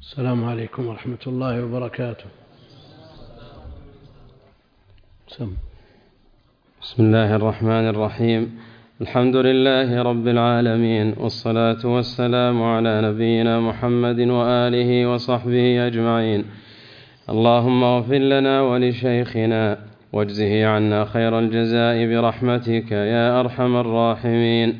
السلام عليكم ورحمة الله وبركاته. بسم الله الرحمن الرحيم. الحمد لله رب العالمين، والصلاة والسلام على نبينا محمد وآله وصحبه أجمعين. اللهم اغفر لنا ولشيخنا واجزه عنا خير الجزاء برحمتك يا أرحم الراحمين.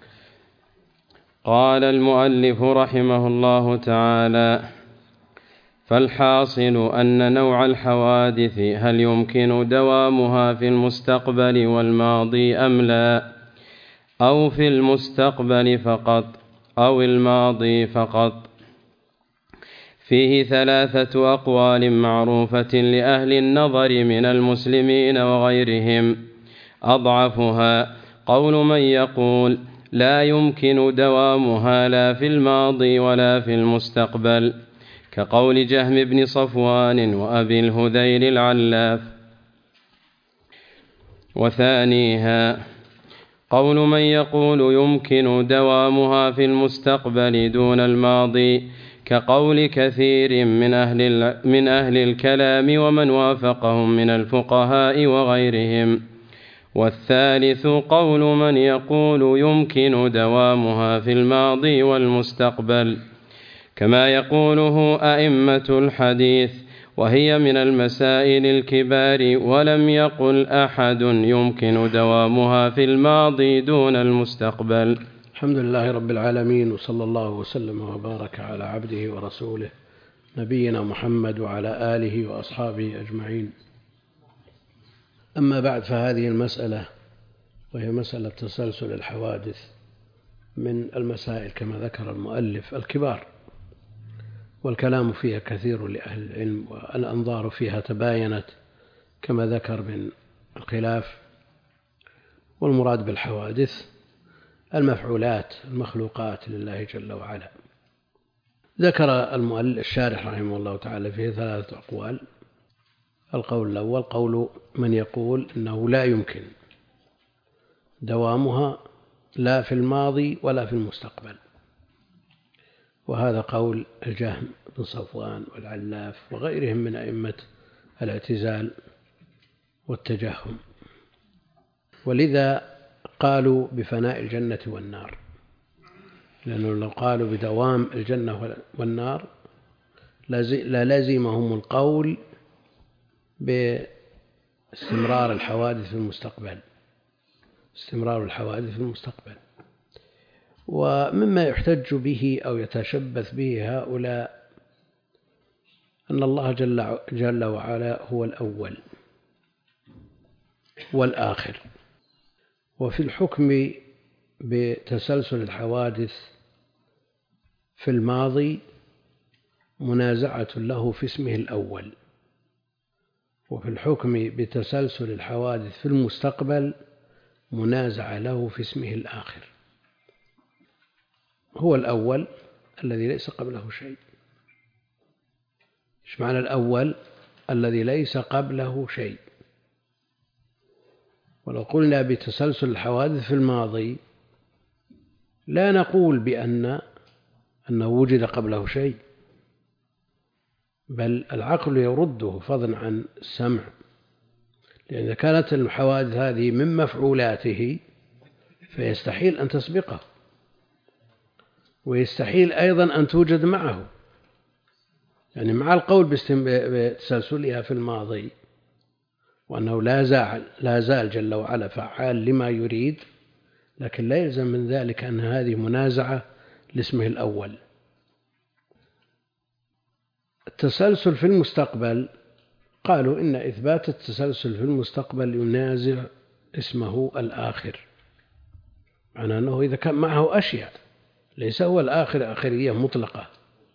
قال المؤلف رحمه الله تعالى: فالحاصل أن نوع الحوادث هل يمكن دوامها في المستقبل والماضي أم لا، أو في المستقبل فقط أو الماضي فقط. فيه 3 أقوال معروفة لأهل النظر من المسلمين وغيرهم. أضعفها قول من يقول لا يمكن دوامها لا في الماضي ولا في المستقبل، كقول جهم بن صفوان وأبي الهذيل العلاف. وثانيها قول من يقول يمكن دوامها في المستقبل دون الماضي، كقول كثير من أهل الكلام ومن وافقهم من الفقهاء وغيرهم. والثالث قول من يقول يمكن دوامها في الماضي والمستقبل، كما يقوله أئمة الحديث، وهي من المسائل الكبار، ولم يقل أحد يمكن دوامها في الماضي دون المستقبل. الحمد لله رب العالمين، وصلى الله وسلم وبارك على عبده ورسوله نبينا محمد وعلى آله وأصحابه أجمعين. أما بعد، فهذه المسألة وهي مسألة تسلسل الحوادث من المسائل كما ذكر المؤلف الكبار، والكلام فيها كثير لأهل العلم، والأنظار فيها تباينت كما ذكر من الخلاف. والمراد بالحوادث المفعولات المخلوقات لله جل وعلا. ذكر الشارح رحمه الله تعالى فيه 3 أقوال. القول الأول قول من يقول إنه لا يمكن دوامها لا في الماضي ولا في المستقبل، وهذا قول الجهم بن صفوان والعلاف وغيرهم من أئمة الاعتزال والتجهم. ولذا قالوا بفناء الجنة والنار، لأنه لو قالوا بدوام الجنة والنار للزمهم القول باستمرار الحوادث في المستقبل، استمرار الحوادث في المستقبل. ومما يحتج به أو يتشبث به هؤلاء أن الله جل وعلا هو الأول والآخر، وفي الحكم بتسلسل الحوادث في الماضي منازعة له في اسمه الأول، وفي الحكم بتسلسل الحوادث في المستقبل منازعة له في اسمه الآخر. هو الأول الذي ليس قبله شيء. إيش معنى الأول؟ الذي ليس قبله شيء. ولو قلنا بتسلسل الحوادث في الماضي لا نقول أنه وجد قبله شيء، بل العقل يرده فضلا عن السمع، لأن إذا كانت الحوادث هذه من مفعولاته فيستحيل أن تسبقه، ويستحيل أيضا أن توجد معه. يعني مع القول بتسلسلها في الماضي وأنه لا زال جل وعلا فعال لما يريد، لكن لا يلزم من ذلك أن هذه منازعة لاسمه الأول. التسلسل في المستقبل قالوا إن إثبات التسلسل في المستقبل ينازع اسمه الآخر، معنى أنه إذا كان معه أشياء ليس هو الآخر آخرية مطلقة،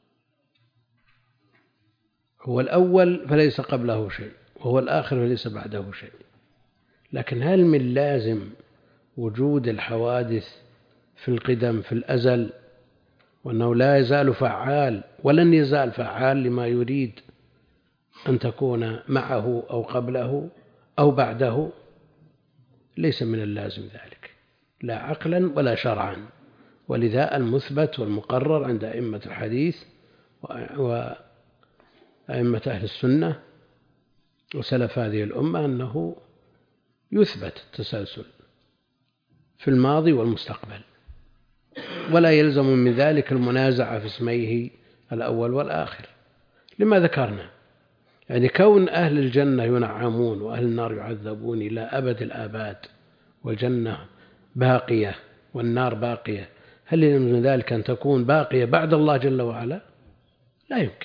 هو الأول فليس قبله شيء، وهو الآخر فليس بعده شيء. لكن هل من لازم وجود الحوادث في القدم في الأزل، وأنه لا يزال فعال ولن يزال فعال لما يريد أن تكون معه أو قبله أو بعده؟ ليس من اللازم ذلك، لا عقلا ولا شرعا. ولذا المثبت والمقرر عند أئمة الحديث وأئمة أهل السنة وسلف هذه الأمة أنه يثبت التسلسل في الماضي والمستقبل، ولا يلزم من ذلك المنازعة في اسميه الأول والآخر لما ذكرنا. يعني كون أهل الجنة ينعمون وأهل النار يعذبون إلى أبد الآباد والجنة باقية والنار باقية، هل يلزم من ذلك أن تكون باقية بعد الله جل وعلا؟ لا يمكن.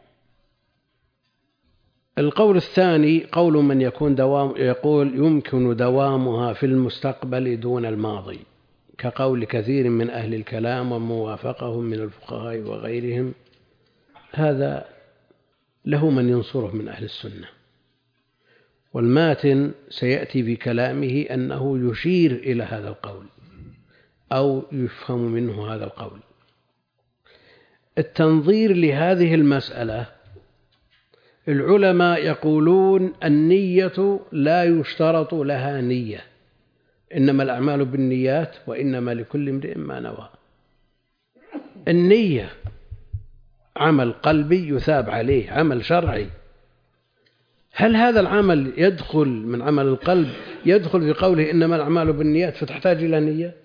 القول الثاني قول من يقول يمكن دوامها في المستقبل دون الماضي، كقول كثير من أهل الكلام وموافقهم من الفقهاء وغيرهم. هذا له من ينصره من أهل السنة، والماتن سيأتي بكلامه أنه يشير إلى هذا القول أو يفهم منه هذا القول. التنظير لهذه المسألة، العلماء يقولون النية لا يشترط لها نية، إنما الأعمال بالنيات وإنما لكل امرئ ما نوى. النية عمل قلبي يثاب عليه، عمل شرعي. هل هذا العمل يدخل من عمل القلب يدخل في قوله إنما الأعمال بالنيات فتحتاج إلى نية؟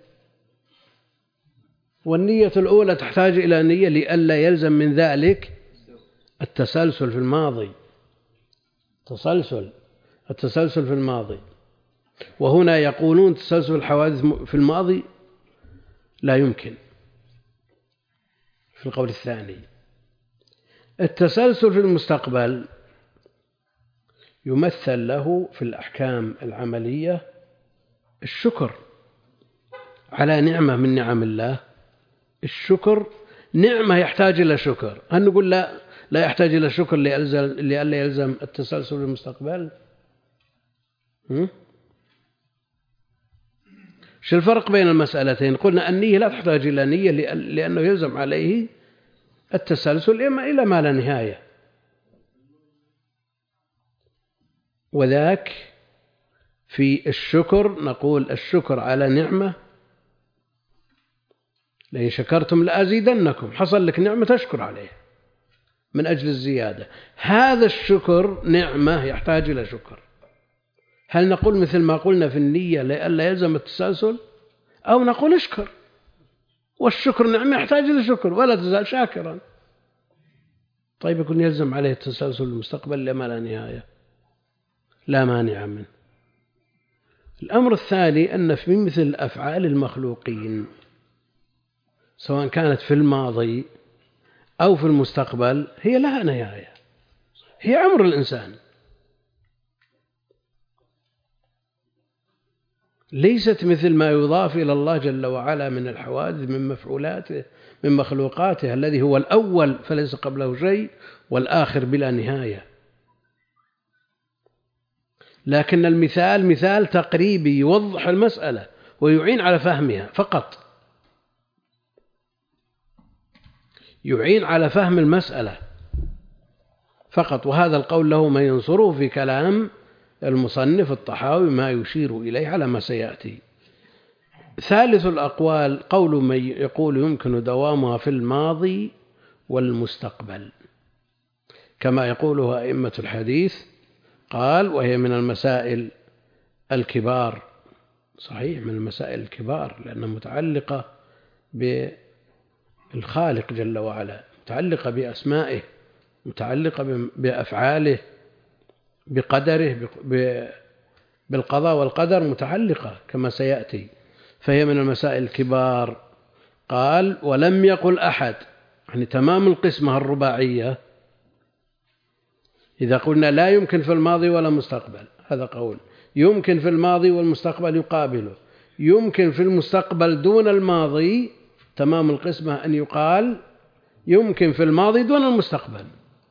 والنية الأولى تحتاج إلى نية لئلا يلزم من ذلك التسلسل في الماضي، التسلسل في الماضي. وهنا يقولون تسلسل الحوادث في الماضي لا يمكن في القول الثاني. التسلسل في المستقبل يمثل له في الأحكام العملية الشكر على نعمة من نعم الله. الشكر نعمة يحتاج إلى شكر، هل نقول لا يحتاج إلى شكر لئلا يلزم التسلسل في المستقبل؟ شو الفرق بين المسألتين؟ قلنا النية لا تحتاج إلى نية لأنه يلزم عليه التسلسل إلى ما لا نهاية، وذاك في الشكر نقول الشكر على نعمة، لئن شكرتم لأزيدنكم، حصل لك نعمة تشكر عليها من أجل الزيادة. هذا الشكر نعمة يحتاج إلى شكر. هل نقول مثل ما قلنا في النية لئلا يلزم التسلسل، أو نقول اشكر، والشكر نعمة يحتاج إلى شكر ولا تزال شاكرا؟ طيب يكون يلزم عليه التسلسل المستقبل لما لا نهاية، لا مانع منه. الأمر الثاني أن في مثل أفعال المخلوقين سواء كانت في الماضي أو في المستقبل هي لها نهاية، هي عمر الإنسان، ليست مثل ما يضاف إلى الله جل وعلا من الحوادث من مفعولاته من مخلوقاته الذي هو الأول فليس قبله شيء والآخر بلا نهاية. لكن المثال مثال تقريبي يوضح المسألة ويعين على فهمها فقط، يعين على فهم المسألة فقط. وهذا القول له ما ينصره في كلام المصنف الطحاوي ما يشير إليه على ما سيأتي. ثالث الأقوال قول من يقول يمكن دوامها في الماضي والمستقبل كما يقوله أئمة الحديث. قال وهي من المسائل الكبار، صحيح من المسائل الكبار لأنها متعلقة بالخالق جل وعلا، متعلقة بأسمائه، متعلقة بأفعاله، بقدره، بالقضاء والقدر، متعلقة كما سيأتي، فهي من المسائل الكبار. قال ولم يقل أحد، يعني تمام القسمة الرباعية. إذا قلنا لا يمكن في الماضي ولا مستقبل هذا قول، يمكن في الماضي والمستقبل يقابله، يمكن في المستقبل دون الماضي، تمام القسمة أن يقال يمكن في الماضي دون المستقبل،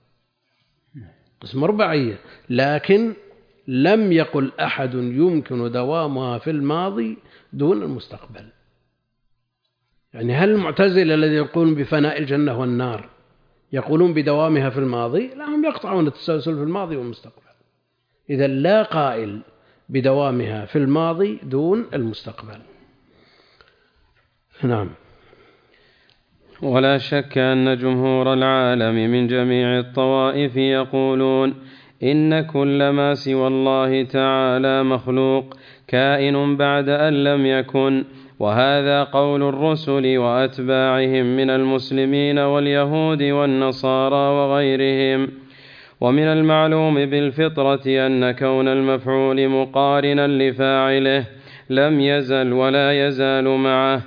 قسمة رباعية. لكن لم يقل أحد يمكن دوامها في الماضي دون المستقبل. يعني هل المعتزلة الذي يقولون بفناء الجنة والنار يقولون بدوامها في الماضي؟ لا، هم يقطعون التسلسل في الماضي والمستقبل. إذا لا قائل بدوامها في الماضي دون المستقبل. نعم. ولا شك أن جمهور العالم من جميع الطوائف يقولون إن كل ما سوى الله تعالى مخلوق كائن بعد أن لم يكن، وهذا قول الرسل وأتباعهم من المسلمين واليهود والنصارى وغيرهم. ومن المعلوم بالفطرة أن كون المفعول مقارنا لفاعله لم يزل ولا يزال معه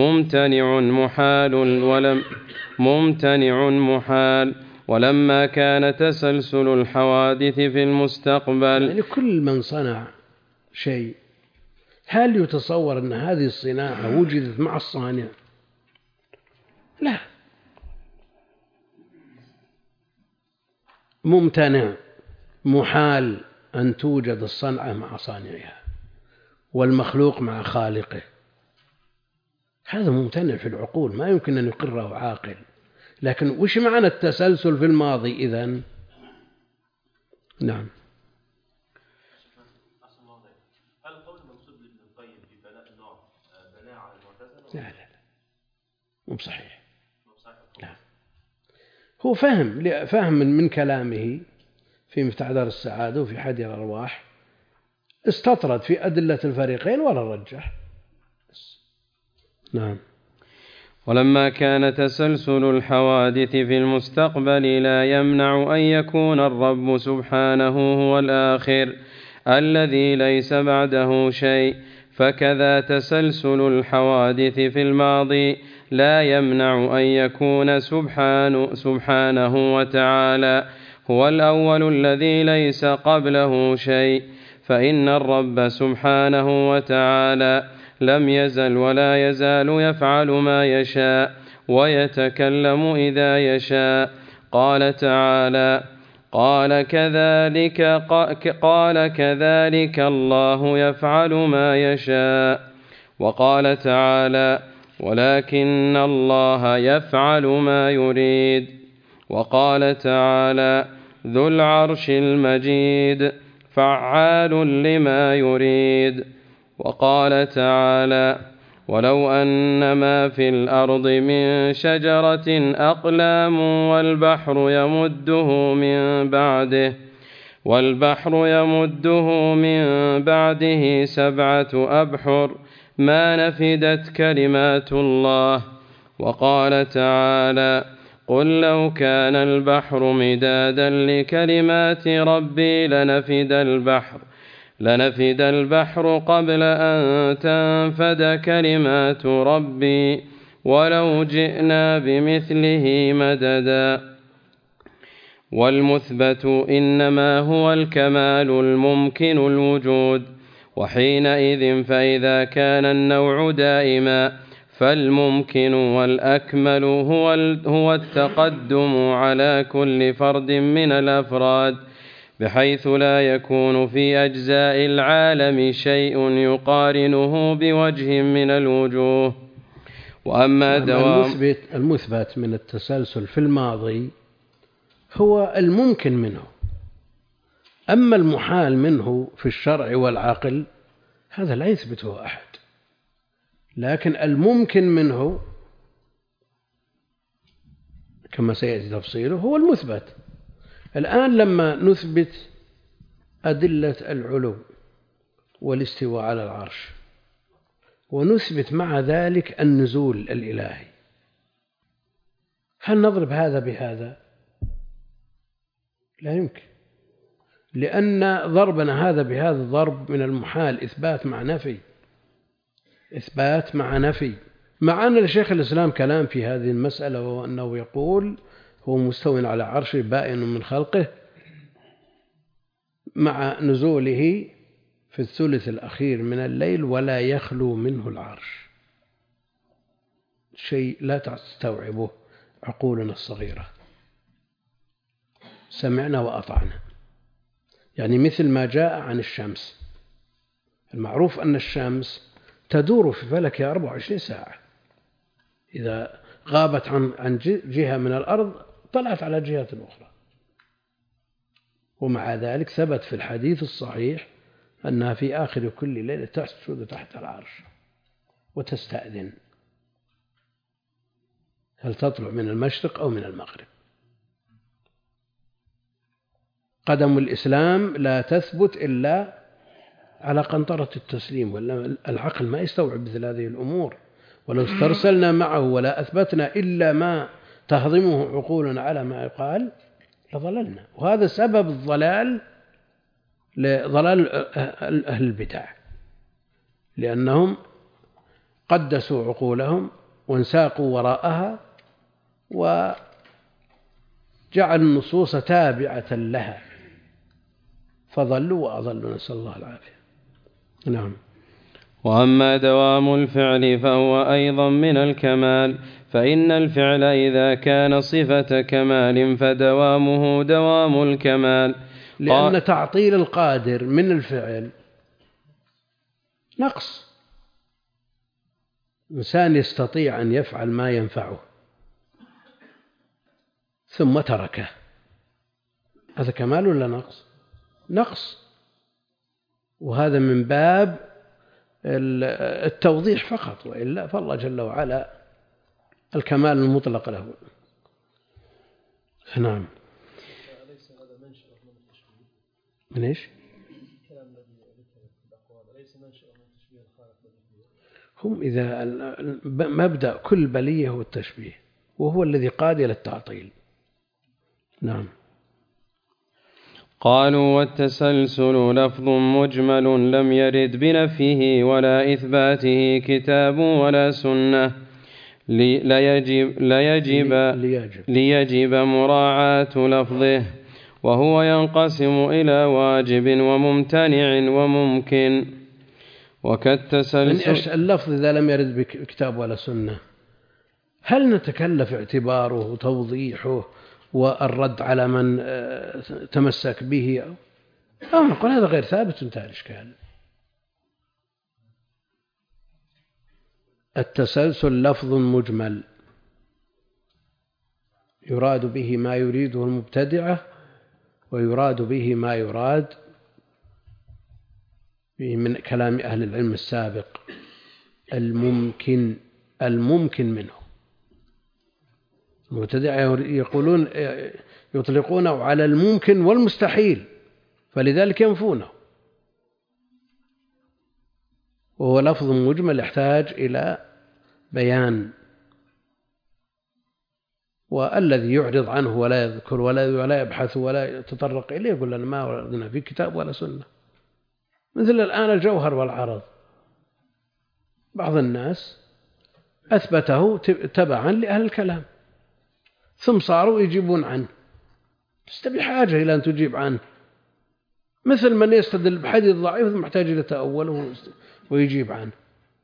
ممتنع محال، ولما كان تسلسل الحوادث في المستقبل، يعني كل من صنع شيء هل يتصور أن هذه الصناعة وجدت مع الصانع؟ لا، ممتنع محال أن توجد الصنعة مع صانعها والمخلوق مع خالقه، هذا ممتنع في العقول، ما يمكن أن يقره عاقل. لكن وش معنى التسلسل في الماضي إذن؟ نعم. هل قول المنسوب لابن القيم في بناء النوع بناء على المعتزلة؟ لا مو صحيح. لا. هو فهم من كلامه في مفتاح دار السعادة وفي حديث الأرواح، استطرد في أدلة الفريقين ولا رجح. نعم. ولما كان تسلسل الحوادث في المستقبل لا يمنع أن يكون الرب سبحانه هو الآخر الذي ليس بعده شيء، فكذا تسلسل الحوادث في الماضي لا يمنع أن يكون سبحانه وتعالى هو الأول الذي ليس قبله شيء، فإن الرب سبحانه وتعالى لم يزل ولا يزال يفعل ما يشاء ويتكلم إذا يشاء. قال تعالى: قال كذلك الله يفعل ما يشاء. وقال تعالى: ولكن الله يفعل ما يريد. وقال تعالى: ذو العرش المجيد فعال لما يريد. وقال تعالى: ولو أن ما في الأرض من شجرة أقلام والبحر يمده من بعده 7 أبحر ما نفدت كلمات الله. وقال تعالى: قل لو كان البحر مدادا لكلمات ربي لنفد البحر قبل أن تنفد كلمات ربي ولو جئنا بمثله مددا. والمثبت إنما هو الكمال الممكن الوجود، وحينئذ فإذا كان النوع دائما فالممكن والأكمل هو التقدم على كل فرد من الأفراد، بحيث لا يكون في أجزاء العالم شيء يقارنه بوجه من الوجوه. وأما المثبت من التسلسل في الماضي هو الممكن منه، أما المحال منه في الشرع والعقل هذا لا يثبته أحد، لكن الممكن منه كما سيأتي تفصيله هو المثبت. الآن لما نثبت أدلة العلو والاستواء على العرش ونثبت مع ذلك النزول الإلهي، هل نضرب هذا بهذا؟ لا يمكن، لأن ضربنا هذا بهذا ضرب من المحال إثبات مع نفي، مع أن لشيخ الإسلام كلام في هذه المسألة، وهو أنه يقول هو مستوٍ على عرشه بائن من خلقه مع نزوله في الثلث الأخير من الليل ولا يخلو منه العرش، شيء لا تستوعبه عقولنا الصغيرة. سمعنا وأطعنا، يعني مثل ما جاء عن الشمس، المعروف أن الشمس تدور في فلكها 24 ساعة، إذا غابت عن جهة من الأرض طلعت على جهة أخرى، ومع ذلك ثبت في الحديث الصحيح أنها في آخر كل ليلة تسجد تحت العرش وتستأذن. هل تطلع من المشرق أو من المغرب. قدم الإسلام لا تثبت إلا على قنطرة التسليم، ولا العقل ما يستوعب مثل هذه الأمور. ولو استرسلنا معه ولا أثبتنا إلا ما تهضمه عقولنا على ما يقال لضللنا. وهذا سبب الضلال، لضلال أهل البدع، لأنهم قدسوا عقولهم وانساقوا وراءها وجعلوا النصوص تابعة لها فضلوا وأضلوا، نسأل الله العافية. نعم. وأما دوام الفعل فهو أيضا من الكمال، فإن الفعل إذا كان صفة كمال فدوامه دوام الكمال، لأن تعطيل القادر من الفعل نقص. إنسان يستطيع أن يفعل ما ينفعه ثم تركه، هذا كمال ولا نقص؟ نقص. وهذا من باب التوضيح فقط، وإلا فالله جل وعلا الكمال المطلق له. نعم. أليس هذا منشأ من التشبيه؟ من إيش؟ الكلام الذي ذكر في الأقوال أليس منشأ من تشبيه الخالق بالمخلوق؟ هم إذا مبدأ كل بلية هو التشبيه، وهو الذي قاد إلى التعطيل. نعم. قالوا والتسلسل لفظ مجمل لم يرد بنفيه ولا إثباته كتاب ولا سنة، ليجب مراعاة لفظه، وهو ينقسم إلى واجب وممتنع وممكن. وكالتسلسل اللفظ إذا لم يرد بكتاب ولا سنة هل نتكلف اعتباره وتوضيحه والرد على من تمسك به، أو نقول هذا غير ثابت انتهى الإشكال. التسلسل لفظ مجمل يراد به ما يريده المبتدعة، ويراد به ما يراد به من كلام أهل العلم السابق، الممكن منه. المبتدعة يقولون يطلقونه على الممكن والمستحيل، فلذلك ينفونه. وهو لفظ مجمل يحتاج إلى بيان، والذي يعرض عنه ولا يذكر ولا يبحث ولا يتطرق إليه يقول لنا ما وردنا في كتاب ولا سنة. مثل الآن الجوهر والعرض، بعض الناس أثبته تبعا لأهل الكلام، ثم صاروا يجيبون عنه، لست بحاجة إلى أن تجيب عنه. مثل من يستدل بحديث ضعيف محتاج إلى تأوله ويجيب عنه.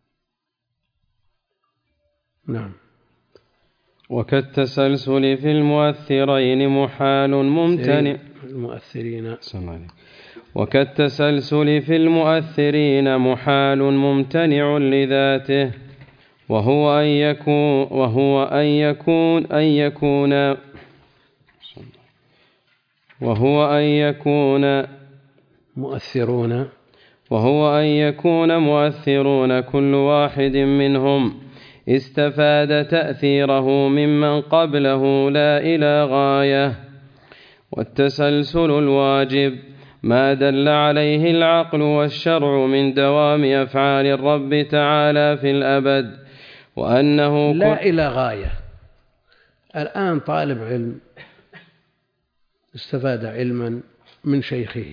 نعم. وكالتسلسل في المؤثرين محال ممتنع. وكالتسلسل في المؤثرين محال ممتنع لذاته، وهو أن يكون مؤثرون كل واحد منهم استفاد تأثيره ممن قبله لا إلى غاية. والتسلسل الواجب ما دل عليه العقل والشرع من دوام أفعال الرب تعالى في الأبد، وأنه لا إلى غاية. الآن طالب علم استفاد علما من شيخه،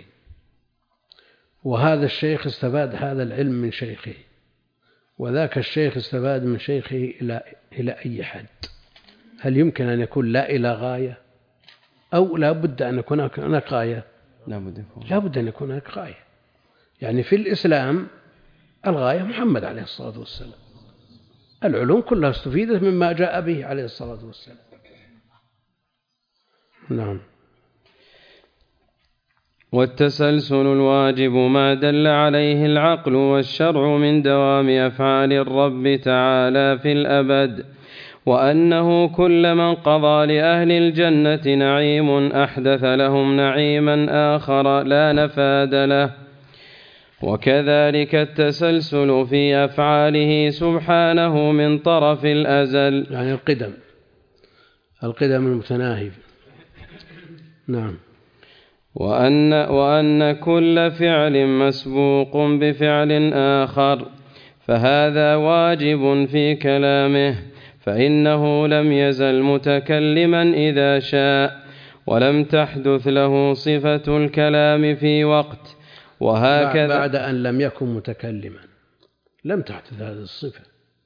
وهذا الشيخ استفاد هذا العلم من شيخه، وذاك الشيخ استفاد من شيخه إلى أي حد. هل يمكن أن يكون لا إلى غاية، أو لا بد أن يكون هناك غاية؟ لا بد أن يكون هناك غاية. يعني في الإسلام الغاية محمد عليه الصلاة والسلام، العلوم كلها استفيدت مما جاء به عليه الصلاة والسلام. نعم. والتسلسل الواجب ما دل عليه العقل والشرع من دوام أفعال الرب تعالى في الأبد، وأنه كلما انقضى لأهل الجنة نعيم أحدث لهم نعيما آخر لا نفاد له. وكذلك التسلسل في أفعاله سبحانه من طرف الأزل، يعني القدم. القدم المتناهي. نعم. وأن كل فعل مسبوق بفعل آخر، فهذا واجب في كلامه، فإنه لم يزل متكلما إذا شاء، ولم تحدث له صفة الكلام في وقت. وهكذا بعد أن لم يكن متكلما لم تحدث هذه الصفة،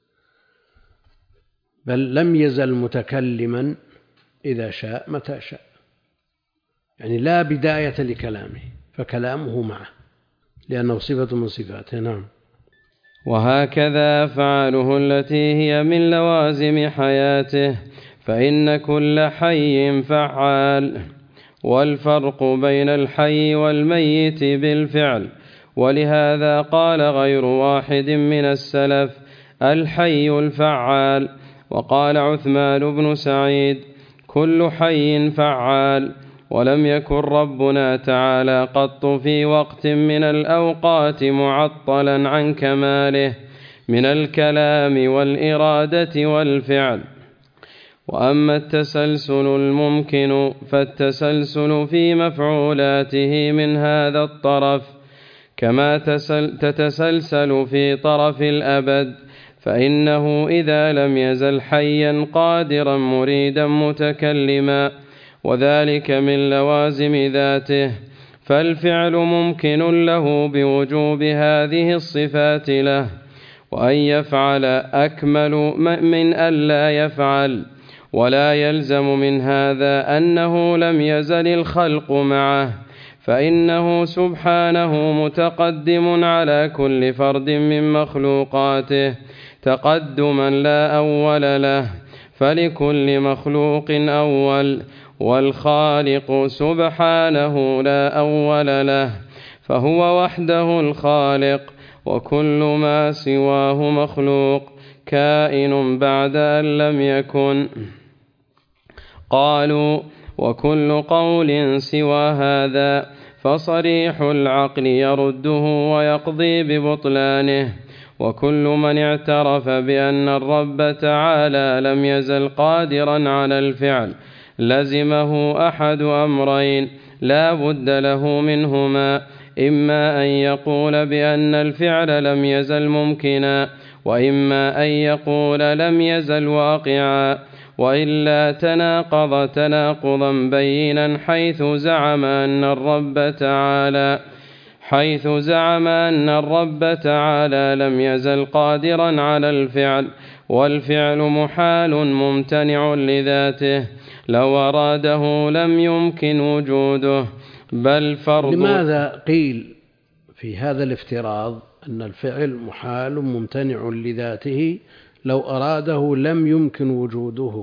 بل لم يزل متكلما إذا شاء متى شاء، يعني لا بداية لكلامه، فكلامه معه لأنه صفة من صفاته. نعم. وهكذا أفعاله التي هي من لوازم حياته، فإن كل حي فعال، والفرق بين الحي والميت بالفعل. ولهذا قال غير واحد من السلف الحي الفعال، وقال عثمان بن سعيد كل حي فعال. ولم يكن ربنا تعالى قط في وقت من الأوقات معطلا عن كماله من الكلام والإرادة والفعل. وأما التسلسل الممكن فالتسلسل في مفعولاته من هذا الطرف كما تتسلسل في طرف الأبد، فإنه إذا لم يزل حيا قادرا مريدا متكلما، وذلك من لوازم ذاته، فالفعل ممكن له بوجوب هذه الصفات له، وأن يفعل أكمل من أن لا يفعل. ولا يلزم من هذا أنه لم يزل الخلق معه، فإنه سبحانه متقدم على كل فرد من مخلوقاته تقدما لا أول له، فلكل مخلوق أول، والخالق سبحانه لا أول له، فهو وحده الخالق، وكل ما سواه مخلوق كائن بعد أن لم يكن. قالوا وكل قول سوى هذا فصريح العقل يرده ويقضي ببطلانه. وكل من اعترف بأن الرب تعالى لم يزل قادرا على الفعل لزمه أحد أمرين لا بد له منهما: إما أن يقول بأن الفعل لم يزل ممكنا، وإما أن يقول لم يزل واقعا، وإلا تناقض تناقضا بينا حيث زعم أن الرب تعالى لم يزل قادرا على الفعل، والفعل محال ممتنع لذاته، لو أراده لم يمكن وجوده، بل فرض. لماذا قيل في هذا الافتراض أن الفعل محال ممتنع لذاته لو أراده لم يمكن وجوده؟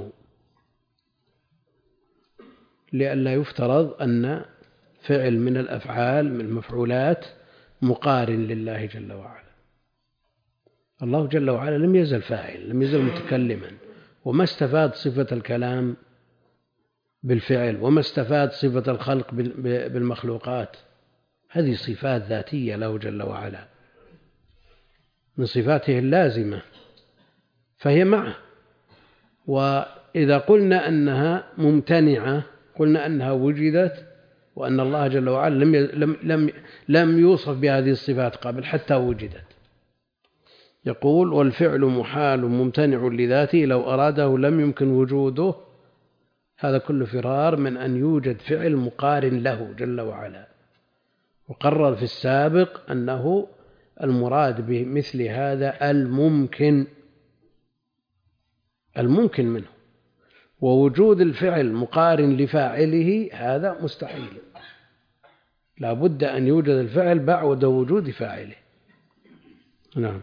لئلا يفترض أن فعل من الأفعال من المفعولات مقارن لله جل وعلا. الله جل وعلا لم يزل فاعل، لم يزل متكلما، وما استفاد صفة الكلام بالفعل، وما استفاد صفة الخلق بالمخلوقات. هذه صفات ذاتية له جل وعلا من صفاته اللازمة، فهي معه. وإذا قلنا أنها ممتنعة قلنا أنها وجدت، وأن الله جل وعلا لم يوصف بهذه الصفات قبل حتى وجدت. يقول والفعل محال ممتنع لذاته لو أراده لم يمكن وجوده. هذا كله فرار من أن يوجد فعل مقارن له جل وعلا. وقرر في السابق أنه المراد بمثل هذا الممكن منه، ووجود الفعل مقارن لفاعله هذا مستحيل، لا بد أن يوجد الفعل بعد وجود فاعله. نعم.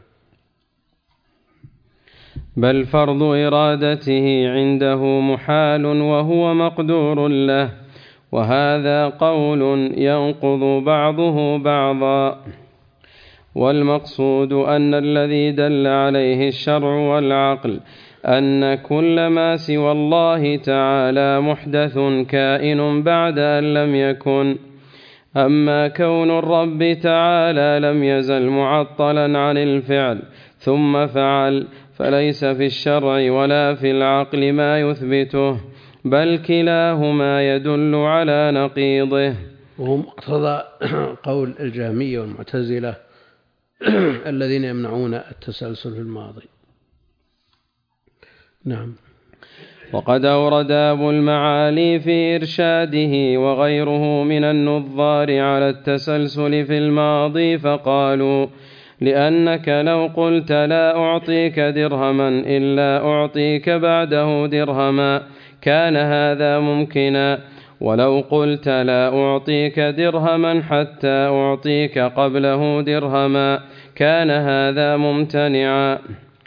بل فرض إرادته عنده محال وهو مقدور له، وهذا قول ينقض بعضه بعضا. والمقصود أن الذي دل عليه الشرع والعقل أن كل ما سوى الله تعالى محدث كائن بعد أن لم يكن. أما كون الرب تعالى لم يزل معطلا عن الفعل ثم فعل فليس في الشرع ولا في العقل ما يثبته، بل كلاهما يدل على نقيضه. وهو مقتضى قول الجهمية والمعتزلة الذين يمنعون التسلسل في الماضي. نعم. وقد أورد أبو المعالي في إرشاده وغيره من النظار على التسلسل في الماضي فقالوا: لأنك لو قلت لا أعطيك درهما إلا أعطيك بعده درهما كان هذا ممكنا، ولو قلت لا أعطيك درهما حتى أعطيك قبله درهما كان هذا ممتنعا.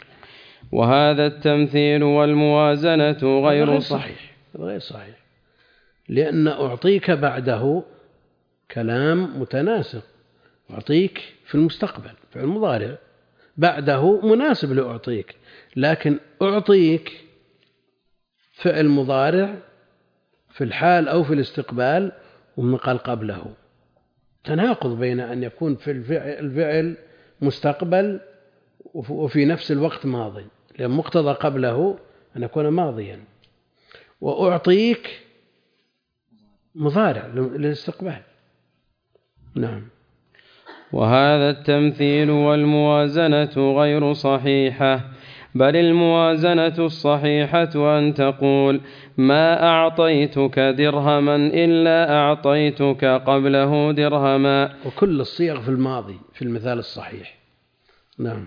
وهذا التمثيل والموازنة غير صحيح، غير صحيح، لأن أعطيك بعده كلام متناسق. أعطيك في المستقبل في المضارع، بعده مناسب لأعطيك، لكن أعطيك فعل مضارع في الحال أو في الاستقبال ومن قبله، تناقض بين أن يكون في الفعل مستقبل وفي نفس الوقت ماضي، لأن مقتضى قبله أن يكون ماضيا، وأعطيك مضارع للاستقبال. نعم. وهذا التمثيل والموازنة غير صحيحة، بل الموازنة الصحيحة أن تقول: ما أعطيتك درهما إلا أعطيتك قبله درهما. وكل الصيغ في الماضي في المثال الصحيح. نعم.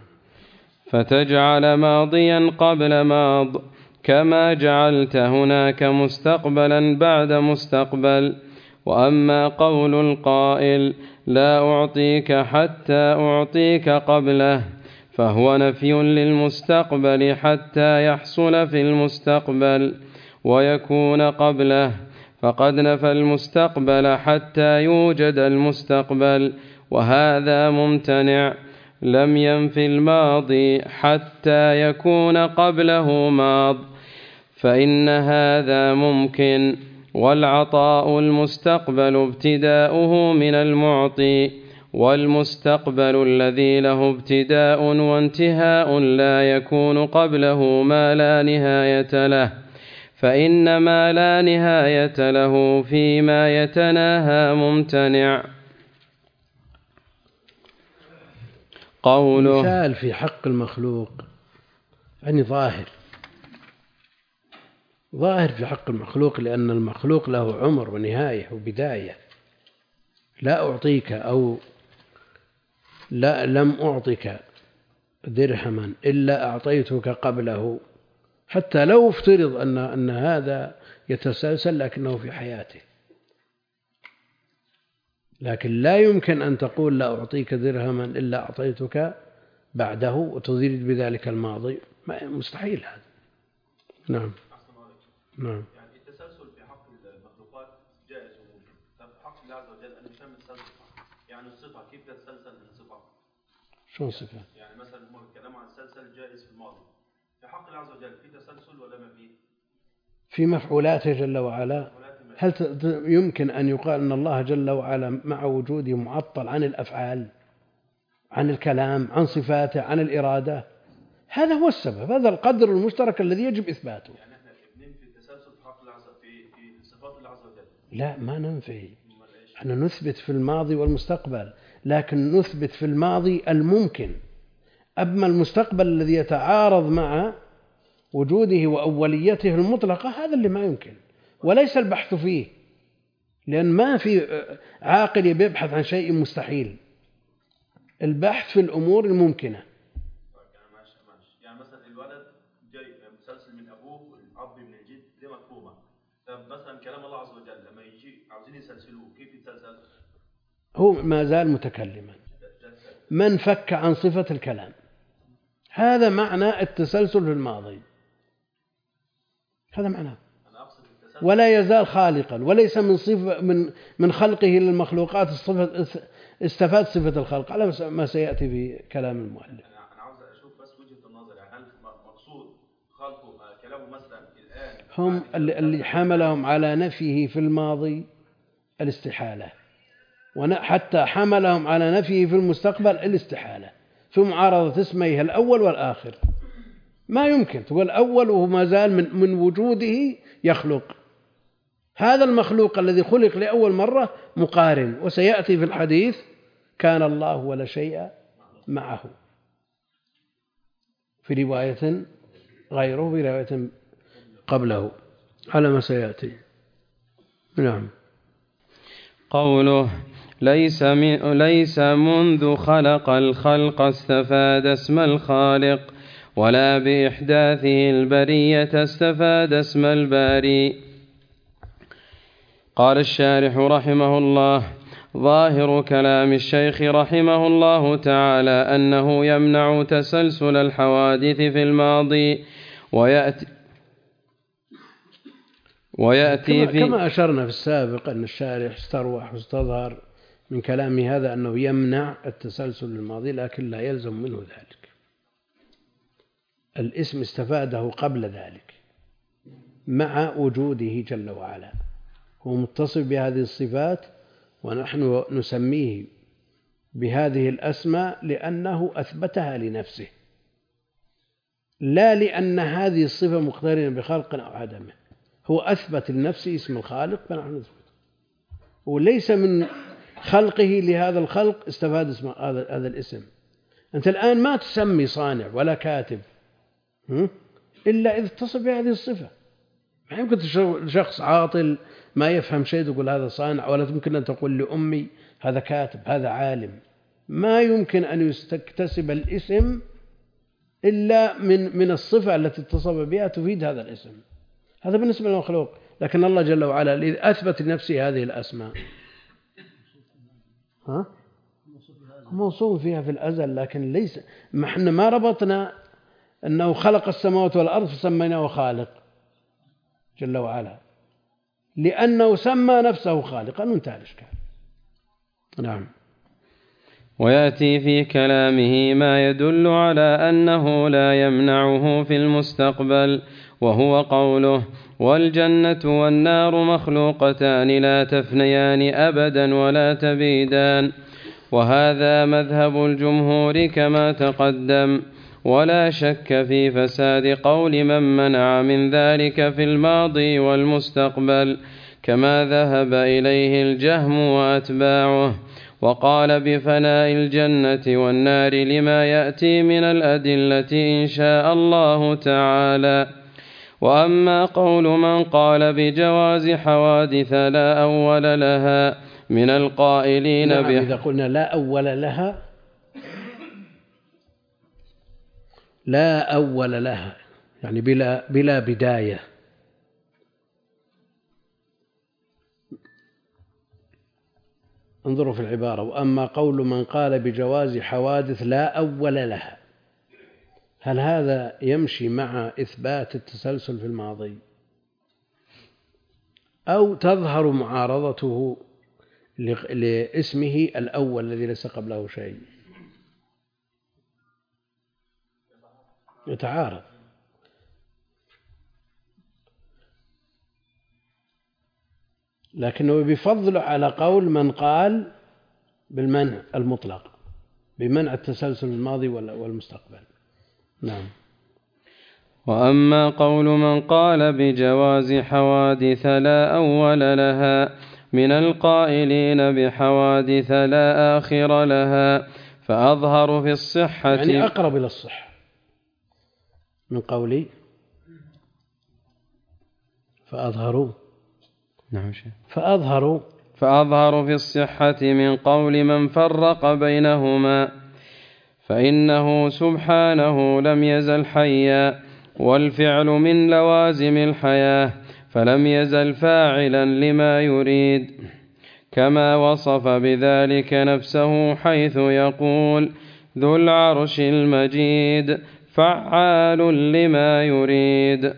فتجعل ماضيا قبل ماض، كما جعلت هناك مستقبلا بعد مستقبل. وأما قول القائل: لا أعطيك حتى أعطيك قبله، فهو نفي للمستقبل حتى يحصل في المستقبل ويكون قبله، فقد نفى المستقبل حتى يوجد المستقبل، وهذا ممتنع. لم ينف الماضي حتى يكون قبله ماض، فإن هذا ممكن. والعطاء المستقبل ابتداؤه من المعطي، والمستقبل الذي له ابتداء وانتهاء لا يكون قبله ما لا نهاية له، فإن ما لا نهاية له فيما يتناهى ممتنع. قوله: مثال في حق المخلوق يعني ظاهر في حق المخلوق، لأن المخلوق له عمر ونهاية وبداية. لا أعطيك أو لا لم أعطك درهما إلا أعطيتك قبله، حتى لو افترض أن هذا يتسلسل لكنه في حياته، لكن لا يمكن أن تقول لا أعطيك درهما إلا أعطيتك بعده وتريد بذلك الماضي، مستحيل هذا. نعم. نعم. يعني التسلسل في حق المخلوقات جائز وممكن، ففي حق الله عز وجل أن يسمى التسلسل، يعني الصفة كيف تتسلسل من صفة؟ شو صفة؟ يعني مثلا هم الكلام عن التسلسل جائز في الماضي، في حق الله عز وجل في تسلسل ولا ما فيه؟ في مفعولاته جل وعلا. هل يمكن أن يقال أن الله جل وعلا مع وجوده معطل عن الأفعال، عن الكلام، عن صفاته، عن الإرادة؟ هذا هو السبب، هذا القدر المشترك الذي يجب إثباته. يعني احنا ننفي التسلسل في حق الله عز وجل في صفات الله عز وجل؟ لا، ما ننفي، احنا نثبت في الماضي والمستقبل، لكن نثبت في الماضي الممكن. أما المستقبل الذي يتعارض مع وجوده وأوليته المطلقة هذا اللي ما يمكن، وليس البحث فيه، لأن ما في عاقل يبحث عن شيء مستحيل، البحث في الأمور الممكنة. يعني مثلا الولد جاي مسلسل من أبوه والأب من الجد دي مفهومة. طب مثلا كلام الله عز وجل لما يجي عاوزين يسلسلوه كيف يتسلسل؟ هو ما زال متكلما، من فك عن صفة الكلام، هذا معنى التسلسل في الماضي، هذا معناه. ولا يزال خالقا، وليس من صفة من خلقه للمخلوقات استفاد صفة الخلق على ما سيأتي في كلام المؤلف. أنا عاوز أشوف بس وجهة النظر، يعني هل مقصود خلقه كلامه مثلا الآن هم اللي حملهم على نفيه في الماضي الاستحالة، وحتى حملهم على نفيه في المستقبل الاستحالة، في معارضة اسميه الأول والآخر. ما يمكن تقول الأول وهو ما زال من وجوده يخلق، هذا المخلوق الذي خلق لأول مرة مقارن، وسيأتي في الحديث كان الله ولا شيء معه، في رواية غيره، في رواية قبله، على ما سيأتي. نعم. قوله ليس منذ خلق الخلق استفاد اسم الخالق، ولا بإحداثه البرية استفاد اسم الباري. قال الشارح رحمه الله: ظاهر كلام الشيخ رحمه الله تعالى أنه يمنع تسلسل الحوادث في الماضي، ويأتي كما أشرنا في السابق أن الشارح استروح واستظهر من كلام هذا أنه يمنع التسلسل الماضي، لكن لا يلزم منه ذلك. الاسم استفاده قبل ذلك مع وجوده جل وعلا، هو متصف بهذه الصفات، ونحن نسميه بهذه الأسماء لأنه أثبتها لنفسه، لا لأن هذه الصفة مقترنة بخلق أو عدمه. هو أثبت لنفسه اسم الخالق فنحن نثبت، وليس من خلقه لهذا الخلق استفاد اسم هذا الاسم. أنت الآن ما تسمي صانع ولا كاتب إلا إذا اتصف بهذه الصفة. ما يمكن شخص عاطل ما يفهم شيء تقول هذا صانع، ولا يمكن أن تقول لأمي هذا كاتب هذا عالم. ما يمكن أن يستكتسب الاسم إلا من الصفة التي اتصف بها تفيد هذا الاسم. هذا بالنسبة للمخلوق، لكن الله جل وعلا أثبت لنفسه هذه الأسماء موصوف فيها في الأزل، لكن ليس احنا ما ربطنا أنه خلق السماوات والأرض فسميناه خالق جل وعلا، لأنه سمى نفسه خالقا وانتهى الإشكال. نعم. ويأتي في كلامه ما يدل على أنه لا يمنعه في المستقبل، وهو قوله: والجنة والنار مخلوقتان لا تفنيان أبدا ولا تبيدان. وهذا مذهب الجمهور كما تقدم، ولا شك في فساد قول من منع من ذلك في الماضي والمستقبل، كما ذهب إليه الجهم وأتباعه، وقال بفناء الجنة والنار لما يأتي من الأدلة إن شاء الله تعالى. وأما قول من قال بجواز حوادث لا أول لها من القائلين نعم، إذا قلنا لا أول لها، لا أول لها يعني بلا بداية. انظروا في العبارة: وأما قول من قال بجواز حوادث لا أول لها، هل هذا يمشي مع إثبات التسلسل في الماضي، أو تظهر معارضته لاسمه الأول الذي ليس قبله شيء؟ يتعارض. لكنه بفضل على قول من قال بالمنع المطلق، بمنع التسلسل الماضي والمستقبل. نعم. وأما قول من قال بجواز حوادث لا أول لها من القائلين بحوادث لا آخر لها فأظهر في الصحة، يعني أقرب إلى الصحة من قولي فأظهروا. نعم. فأظهر في الصحة من قول من فرق بينهما، فإنه سبحانه لم يزل حيا، والفعل من لوازم الحياة، فلم يزل فاعلا لما يريد، كما وصف بذلك نفسه حيث يقول: ذو العرش المجيد فعال لما يريد.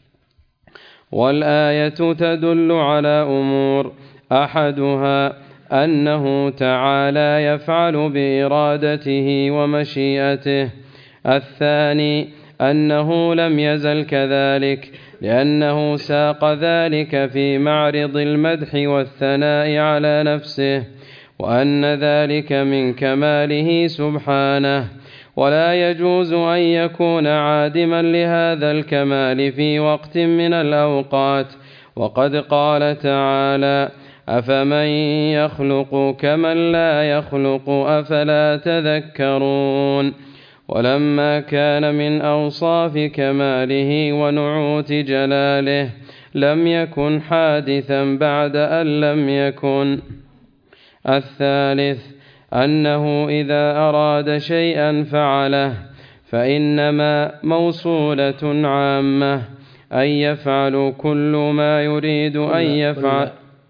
والآية تدل على أمور: أحدها أنه تعالى يفعل بإرادته ومشيئته. الثاني أنه لم يزل كذلك، لأنه ساق ذلك في معرض المدح والثناء على نفسه، وأن ذلك من كماله سبحانه، ولا يجوز أن يكون عادما لهذا الكمال في وقت من الأوقات، وقد قال تعالى: أفمن يخلق كمن لا يخلق أفلا تذكرون. ولما كان من أوصاف كماله ونعوت جلاله لم يكن حادثا بعد أن لم يكن. الثالث أنه إذا أراد شيئا فعله فإنما موصولة عامة، أن يفعل كل ما يريد أن يفعل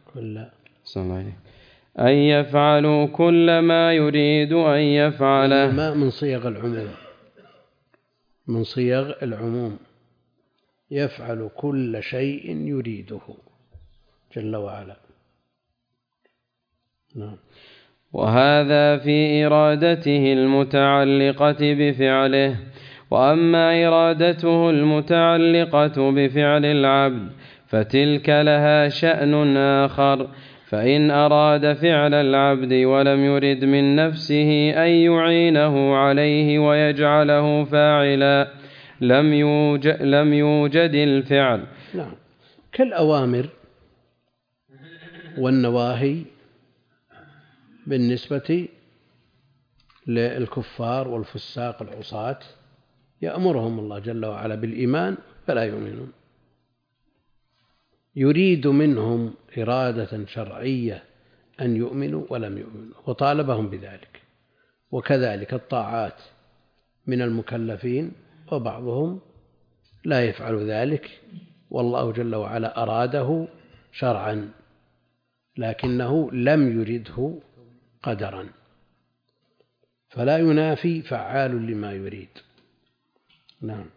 أن يفعل كل ما يريد أن يفعله. ما من صيغ العموم، من صيغ العموم، يفعل كل شيء يريده جل وعلا. نعم. وهذا في إرادته المتعلقة بفعله. وأما إرادته المتعلقة بفعل العبد فتلك لها شأن آخر، فإن أراد فعل العبد ولم يرد من نفسه أن يعينه عليه ويجعله فاعلا لم يوجد الفعل. نعم، كالأوامر والنواهي بالنسبة للكفار والفساق العصاة، يأمرهم الله جل وعلا بالإيمان فلا يؤمنون، يريد منهم إرادة شرعية أن يؤمنوا ولم يؤمنوا وطالبهم بذلك. وكذلك الطاعات من المكلفين، وبعضهم لا يفعل ذلك والله جل وعلا أراده شرعا لكنه لم يرده قدرا، فلا ينافي فعال لما يريد. نعم،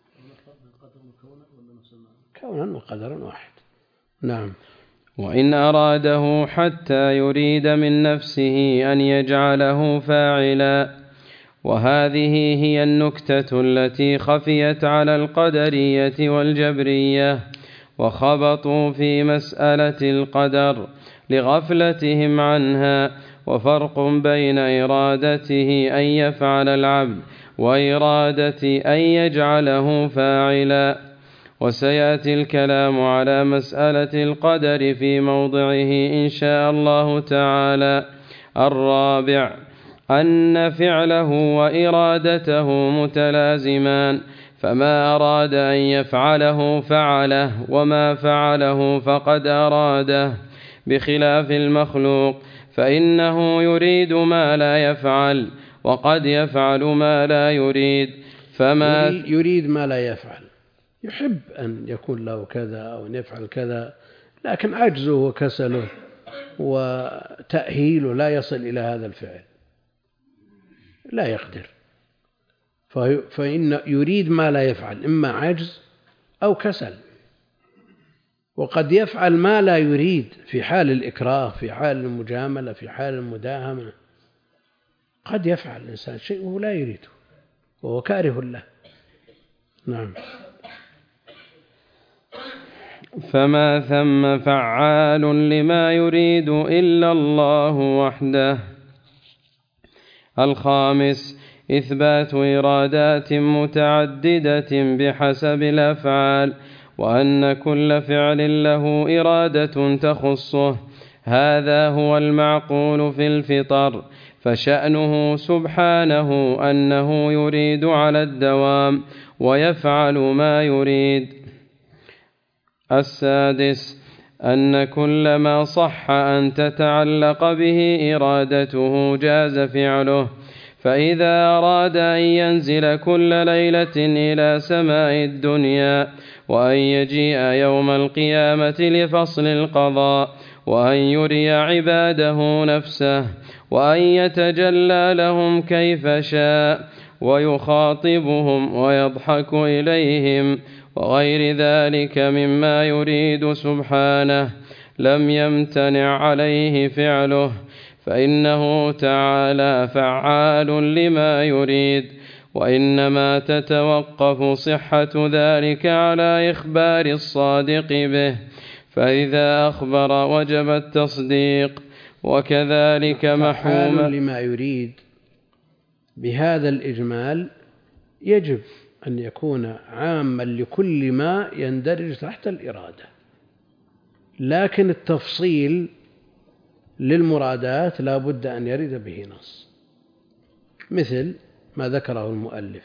كونا وقدرا واحد. نعم. وإن أراده حتى يريد من نفسه أن يجعله فاعلا. وهذه هي النكتة التي خفيت على القدرية والجبرية وخبطوا في مسألة القدر لغفلتهم عنها. وفرق بين إرادته أن يفعل العبد وإرادة أن يجعله فاعلا. وسيأتي الكلام على مسألة القدر في موضعه إن شاء الله تعالى. الرابع أن فعله وإرادته متلازمان، فما أراد أن يفعله فعله، وما فعله فقد أراده، بخلاف المخلوق فإنه يريد ما لا يفعل وقد يفعل ما لا يريد. فما يريد ما لا يفعل، يحب أن يكون له كذا أو أن يفعل كذا، لكن عجزه وكسله وتأهيله لا يصل إلى هذا الفعل، لا يقدر، فإن يريد ما لا يفعل، إما عجز أو كسل. وقد يفعل ما لا يريد في حال الإكراه، في حال المجاملة، في حال المداهمة، قد يفعل الإنسان شيء وهو لا يريده وهو كاره له. نعم. فما ثم فعال لما يريد إلا الله وحده. الخامس إثبات إرادات متعددة بحسب الأفعال، وأن كل فعل له إرادة تخصه. هذا هو المعقول في الفطر، فشأنه سبحانه أنه يريد على الدوام ويفعل ما يريد. السادس أن كل ما صح أن تتعلق به إرادته جاز فعله، فإذا أراد أن ينزل كل ليلة إلى سماء الدنيا، وأن يجيء يوم القيامة لفصل القضاء، وأن يري عباده نفسه، وأن يتجلى لهم كيف شاء، ويخاطبهم ويضحك إليهم، وغير ذلك مما يريد سبحانه، لم يمتنع عليه فعله، فإنه تعالى فعال لما يريد. وإنما تتوقف صحة ذلك على إخبار الصادق به، فإذا أخبر وجب التصديق. وكذلك محوما فعال لما يريد بهذا الإجمال يجب أن يكون عاما لكل ما يندرج تحت الإرادة، لكن التفصيل للمرادات لا بد أن يرد به نص، مثل ما ذكره المؤلف: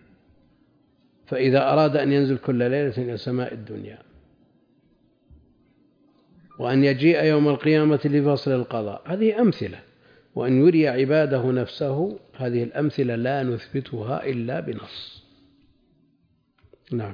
فإذا أراد أن ينزل كل ليلة إلى سماء الدنيا، وأن يجيء يوم القيامة لفصل القضاء، هذه أمثلة. وأن يري عباده نفسه، هذه الأمثلة لا نثبتها إلا بنص. نعم.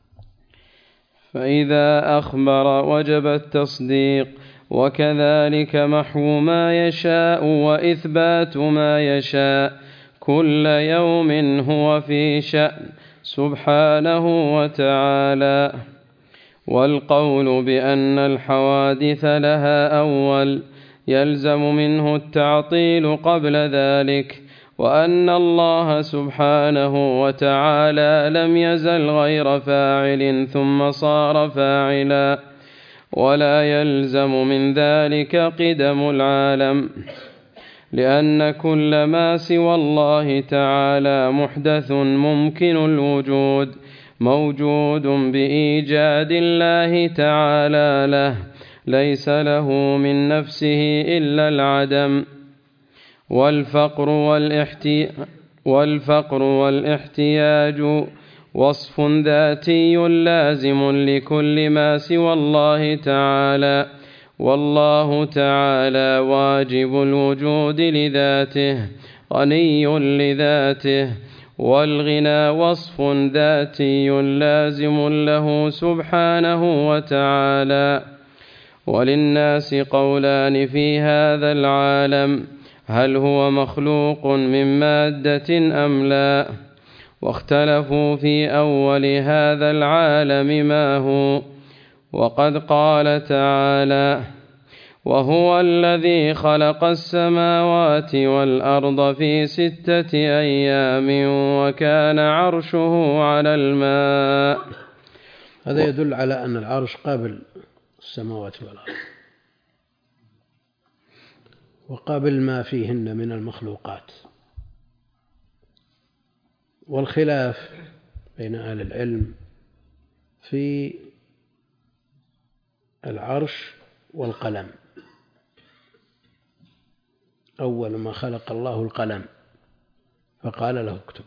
فإذا أخبر وجب التصديق، وكذلك محو ما يشاء وإثبات ما يشاء، كل يوم هو في شأن سبحانه وتعالى. والقول بأن الحوادث لها أول يلزم منه التعطيل قبل ذلك، وأن الله سبحانه وتعالى لم يزل غير فاعل ثم صار فاعلا، ولا يلزم من ذلك قدم العالم، لأن كل ما سوى الله تعالى محدث ممكن الوجود، موجود بإيجاد الله تعالى له، ليس له من نفسه إلا العدم. والفقر والاحتياج وصف ذاتي لازم لكل ما سوى الله تعالى، والله تعالى واجب الوجود لذاته، غني لذاته. والغنى وصف ذاتي لازم له سبحانه وتعالى. وللناس قولان في هذا العالم: هل هو مخلوق من مادة أم لا؟ واختلفوا في أول هذا العالم ما هو. وقد قال تعالى: وهو الذي خلق السماوات والأرض في 6 أيام وكان عرشه على الماء. هذا يدل على أن العرش قابل السماوات والأرض وقابل ما فيهن من المخلوقات. والخلاف بين أهل العلم في العرش والقلم. أول ما خلق الله القلم فقال له اكتب.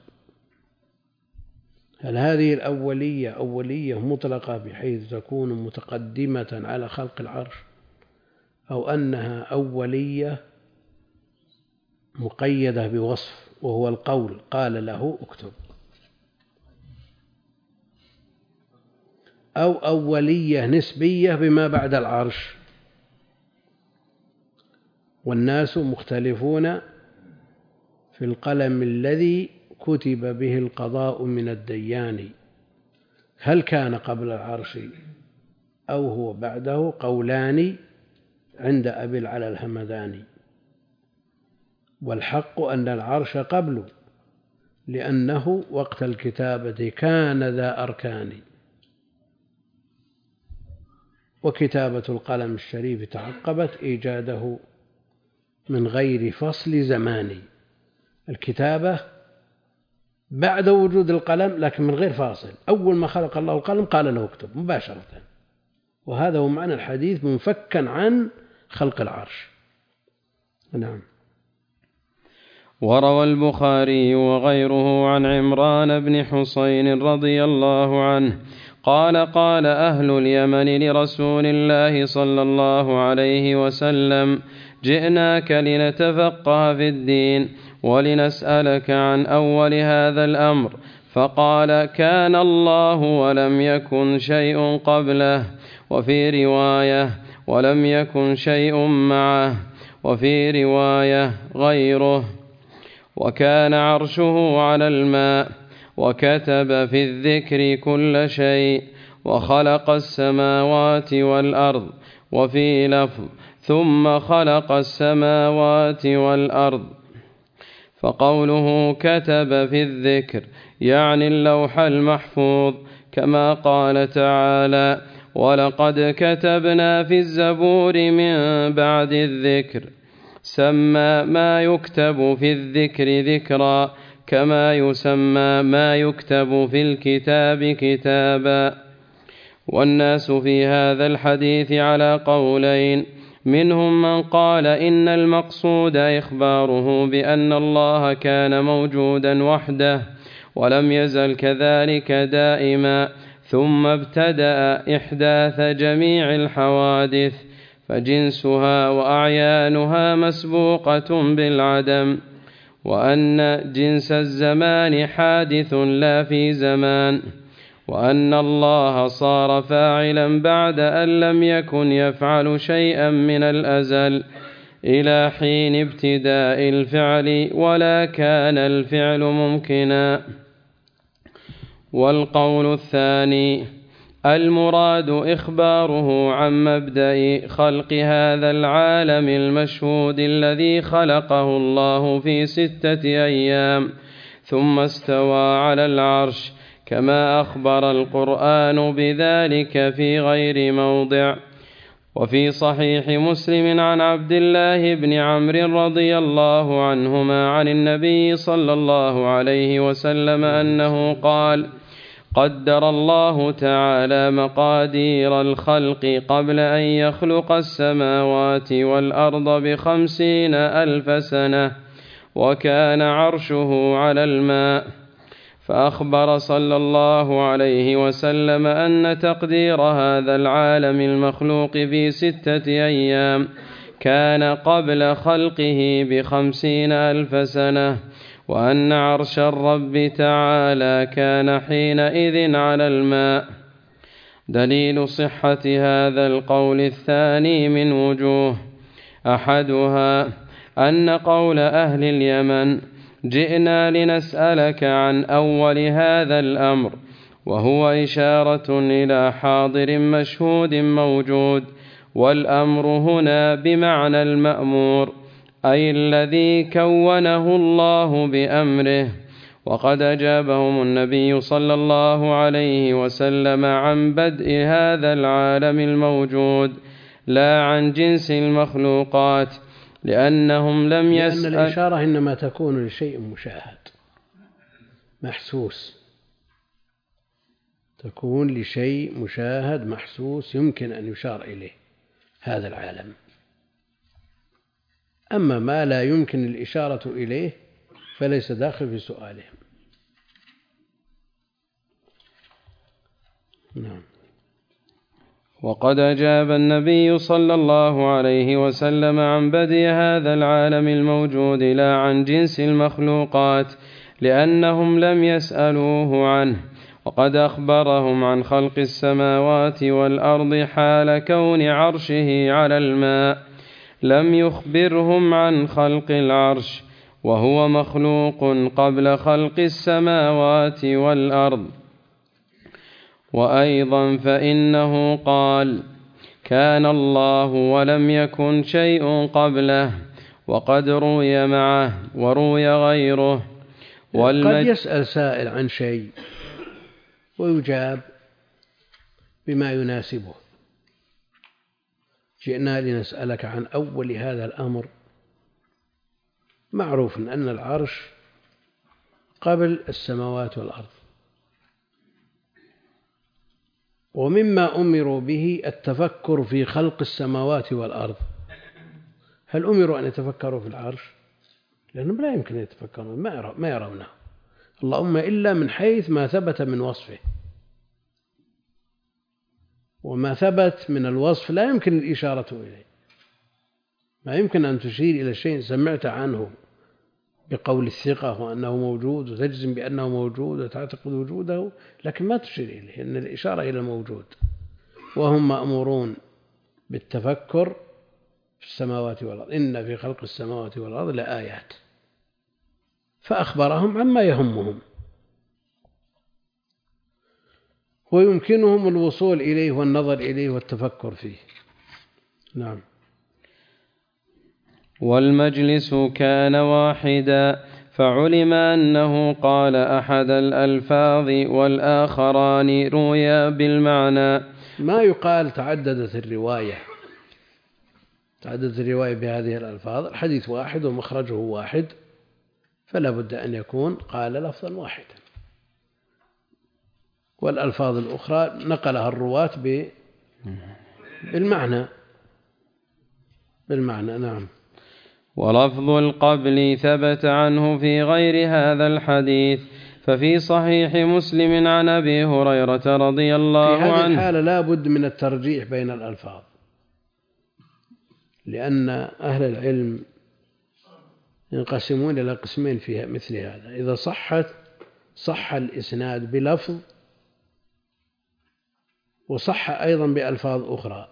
هل هذه الأولية أولية مطلقة بحيث تكون متقدمة على خلق العرش، أو أنها أولية مقيدة بوصف وهو القول قال له اكتب، أو أولية نسبية بما بعد العرش؟ والناس مختلفون في القلم الذي كتب به القضاء من الديان، هل كان قبل العرش أو هو بعده؟ قولان عند أبي العلا الهمداني، والحق أن العرش قبله، لأنه وقت الكتابة كان ذا أركان، وكتابة القلم الشريف تعقبت إيجاده من غير فصل زماني. الكتابة بعد وجود القلم لكن من غير فاصل، أول ما خلق الله القلم قال له اكتب مباشرة، وهذا هو معنى الحديث منفكا عن خلق العرش. نعم. وروى البخاري وغيره عن عمران بن حسين رضي الله عنه قال: قال أهل اليمن لرسول الله صلى الله عليه وسلم: جئناك لنتفقه في الدين ولنسألك عن أول هذا الأمر. فقال: كان الله ولم يكن شيء قبله، وفي رواية: ولم يكن شيء معه، وفي رواية: غيره، وكان عرشه على الماء، وكتب في الذكر كل شيء، وخلق السماوات والأرض. وفي لفظ: ثم خلق السماوات والأرض. فقوله كتب في الذكر يعني اللوح المحفوظ، كما قال تعالى: ولقد كتبنا في الزبور من بعد الذكر. سمى ما يكتب في الذكر ذكرا، كما يسمى ما يكتب في الكتاب كتابا. والناس في هذا الحديث على قولين، منهم من قال إن المقصود إخباره بأن الله كان موجودا وحده ولم يزل كذلك دائما، ثم ابتدأ إحداث جميع الحوادث فجنسها وأعيانها مسبوقة بالعدم، وأن جنس الزمان حادث لا في زمان، وأن الله صار فاعلا بعد أن لم يكن يفعل شيئا من الأزل إلى حين ابتداء الفعل ولا كان الفعل ممكنا. والقول الثاني المراد إخباره عن مبدأ خلق هذا العالم المشهود الذي خلقه الله في 6 أيام ثم استوى على العرش، كما أخبر القرآن بذلك في غير موضع. وفي صحيح مسلم عن عبد الله بن عمرو رضي الله عنهما عن النبي صلى الله عليه وسلم أنه قال: قدر الله تعالى مقادير الخلق قبل أن يخلق السماوات والأرض 50,000 سنة، وكان عرشه على الماء. فأخبر صلى الله عليه وسلم أن تقدير هذا العالم المخلوق في 6 أيام كان قبل خلقه 50,000 سنة، وأن عرش الرب تعالى كان حينئذ على الماء. دليل صحة هذا القول الثاني من وجوه: أحدها أن قول أهل اليمن جئنا لنسألك عن أول هذا الأمر، وهو إشارة إلى حاضر مشهود موجود، والأمر هنا بمعنى المأمور، أي الذي كونه الله بأمره. وقد أجابهم النبي صلى الله عليه وسلم عن بدء هذا العالم الموجود لا عن جنس المخلوقات، لأنهم لم يسأل، لأن الإشارة إنما تكون لشيء مشاهد محسوس، تكون لشيء مشاهد محسوس يمكن أن يشار إليه هذا العالم. أما ما لا يمكن الإشارة إليه فليس داخل في سؤالهم. نعم. وقد أجاب النبي صلى الله عليه وسلم عن بدء هذا العالم الموجود لا عن جنس المخلوقات، لأنهم لم يسألوه عنه. وقد أخبرهم عن خلق السماوات والأرض حال كون عرشه على الماء، لم يخبرهم عن خلق العرش، وهو مخلوق قبل خلق السماوات والأرض. وأيضا فإنه قال: كان الله ولم يكن شيء قبله، وقد روي معه وروي غيره. قد يسأل سائل عن شيء ويجاب بما يناسبه. جئنا لنسألك عن أول هذا الأمر. معروف أن العرش قبل السماوات والأرض، ومما أمروا به التفكر في خلق السماوات والأرض. هل أمروا أن يتفكروا في العرش؟ لأنهم لا يمكن أن يتفكرون، ما يرونه، اللهم إلا من حيث ما ثبت من وصفه، وما ثبت من الوصف لا يمكن الإشارة إليه. ما يمكن أن تشير إلى شيء سمعت عنه بقول الثقة وأنه موجود وتجزم بأنه موجود وتعتقد وجوده، لكن ما تشير إليه، إن الإشارة إلى الموجود. وهم مأمورون بالتفكر في السماوات والأرض، إن في خلق السماوات والأرض لآيات، فأخبرهم عما يهمهم ويمكنهم الوصول إليه والنظر إليه والتفكر فيه. نعم. والمجلس كان واحدا، فعلم أنه قال أحد الألفاظ والآخران رويا بالمعنى. ما يقال تعددت الرواية بهذه الألفاظ، الحديث واحد ومخرجه واحد، فلا بد أن يكون قال لفظا واحدا. والألفاظ الأخرى نقلها الرواة بالمعنى. نعم. ولفظ القبل ثبت عنه في غير هذا الحديث، ففي صحيح مسلم عن أبي هريرة رضي الله عنه. في هذه الحالة لا بد من الترجيح بين الألفاظ، لأن أهل العلم ينقسمون إلى قسمين في مثل هذا: إذا صح الإسناد بلفظ وصح أيضا بألفاظ أخرى،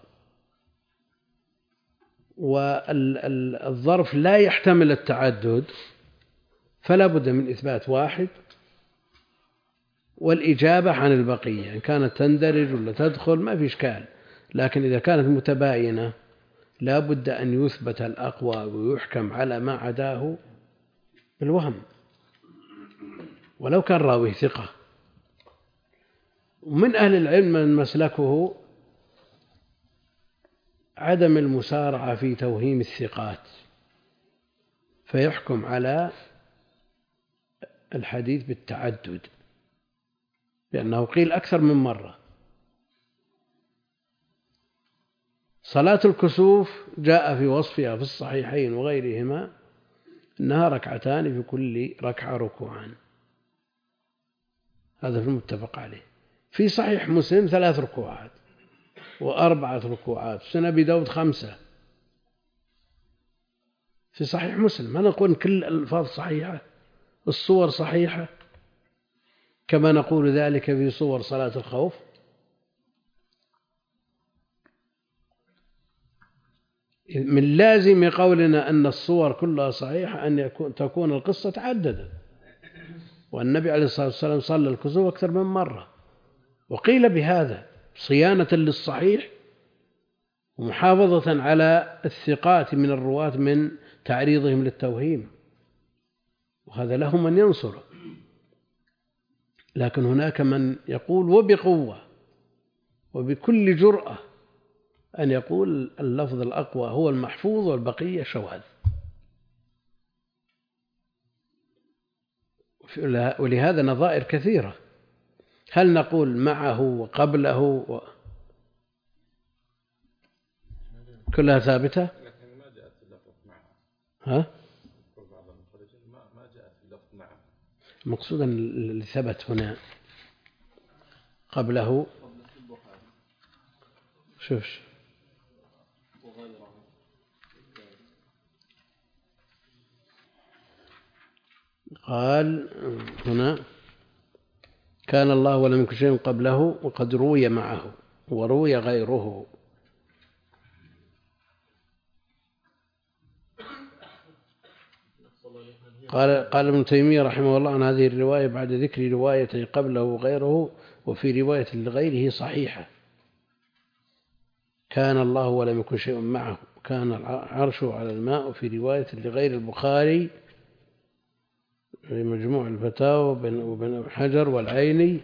والظرف لا يحتمل التعدد، فلا بد من إثبات واحد والإجابة عن البقية، إن كانت تندرج ولا تدخل ما في إشكال. لكن إذا كانت متباينة لا بد أن يثبت الأقوى ويحكم على ما عداه بالوهم ولو كان راوي ثقة. ومن أهل العلم من مسلكه عدم المسارعة في توهيم الثقات، فيحكم على الحديث بالتعدد، لأنه قيل أكثر من مرة. صلاة الكسوف جاء في وصفها في الصحيحين وغيرهما أنها ركعتان في كل ركعة ركوعان، هذا في المتفق عليه. في صحيح مسلم 3 ركوعات و4 ركوعات، سنن أبي داود 5 في صحيح مسلم. هل نقول كل الألفاظ صحيحة، الصور صحيحة كما نقول ذلك في صور صلاة الخوف؟ من لازم قولنا أن الصور كلها صحيحة أن تكون القصة تعددت، والنبي عليه الصلاة والسلام صلى الكسوف أكثر من مرة، وقيل بهذا صيانة للصحيح ومحافظة على الثقات من الرواة من تعريضهم للتوهيم، وهذا له من ينصر. لكن هناك من يقول وبقوة وبكل جرأة أن يقول اللفظ الأقوى هو المحفوظ والبقية شواذ. ولهذا نظائر كثيرة. هل نقول معه وقبله كلها ثابتة؟ لكن ما جاءت اللفظ معه. ها؟ بعض المخرجين ما جاءت اللفظ معه. مقصودا اللي ثبت هنا قبله. شوف قال هنا: كان الله ولم يكن شيء قبله وقد روي معه وروي غيره. قال ابن تيمية رحمه الله عن هذه الرواية بعد ذكر رواية قبله وغيره، وفي رواية لغيره صحيحة: كان الله ولم يكن شيء معه، كان عرشه على الماء. وفي رواية لغير البخاري في مجموع الفتاوى وبن حجر والعيني.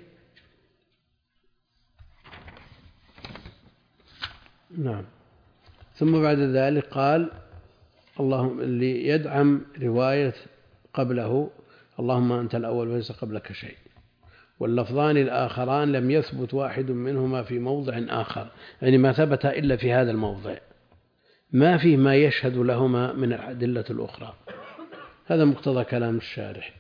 نعم. ثم بعد ذلك قال: اللهم اللي يدعم رواية قبله: اللهم أنت الأول وليس قبلك شيء. واللفظان الآخران لم يثبت واحد منهما في موضع آخر، يعني ما ثبت إلا في هذا الموضع، ما فيه ما يشهد لهما من الأدلة الأخرى. هذا مقتضى كلام الشارح.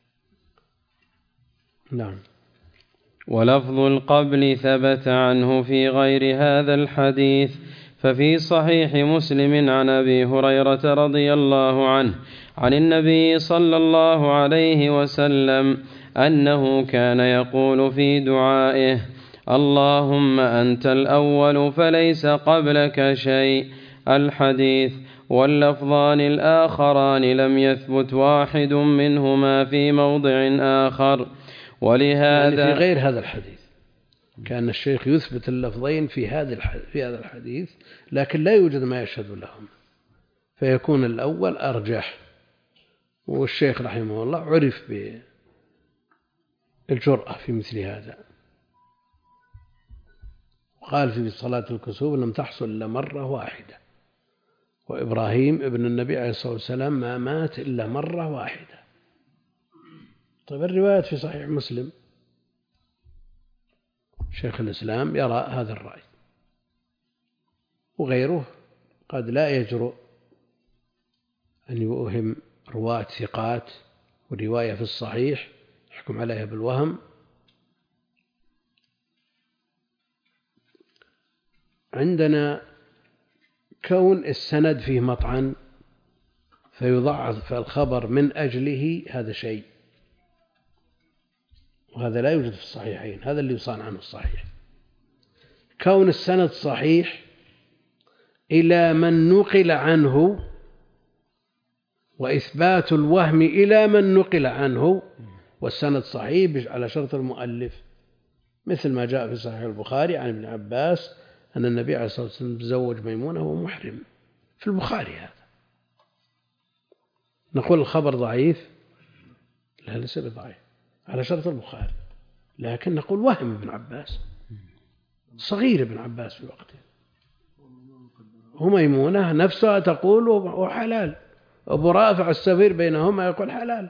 نعم. ولفظ القبل ثبت عنه في غير هذا الحديث، ففي صحيح مسلم عن أبي هريرة رضي الله عنه عن النبي صلى الله عليه وسلم أنه كان يقول في دعائه: اللهم أنت الأول فليس قبلك شيء، الحديث. واللفظان الآخران لم يثبت واحد منهما في موضع آخر. ولهذا يعني في غير هذا الحديث كان الشيخ يثبت اللفظين في هذا الحديث، لكن لا يوجد ما يشهد لهم، فيكون الأول أرجح. والشيخ رحمه الله عرف بالجرأة في مثل هذا. قال في صلاة الكسوف: لم تحصل إلا مرة واحدة، وإبراهيم ابن النبي عليه الصلاة والسلام ما مات إلا مرة واحدة. طيب الروايات في صحيح مسلم شيخ الإسلام يرى هذا الرأي، وغيره قد لا يجرؤ أن يوهم رواة ثقات والرواية في الصحيح يحكم عليها بالوهم. عندنا كون السند فيه مطعن فيضعف الخبر من أجله، هذا شيء، وهذا لا يوجد في الصحيحين، هذا اللي يصان عنه الصحيح. كون السند صحيح إلى من نقل عنه وإثبات الوهم إلى من نقل عنه، والسند صحيح على شرط المؤلف، مثل ما جاء في صحيح البخاري عن ابن عباس أن النبي عليه الصلاة والسلام تزوج ميمونة وهو محرم، في البخاري هذا. نقول الخبر ضعيف؟ لا، ليس بضعيف على شرط البخاري، لكن نقول وهم ابن عباس، صغير ابن عباس في وقته، وميمونة نفسها تقول وحلال، أبو رافع السفير بينهما يقول حلال.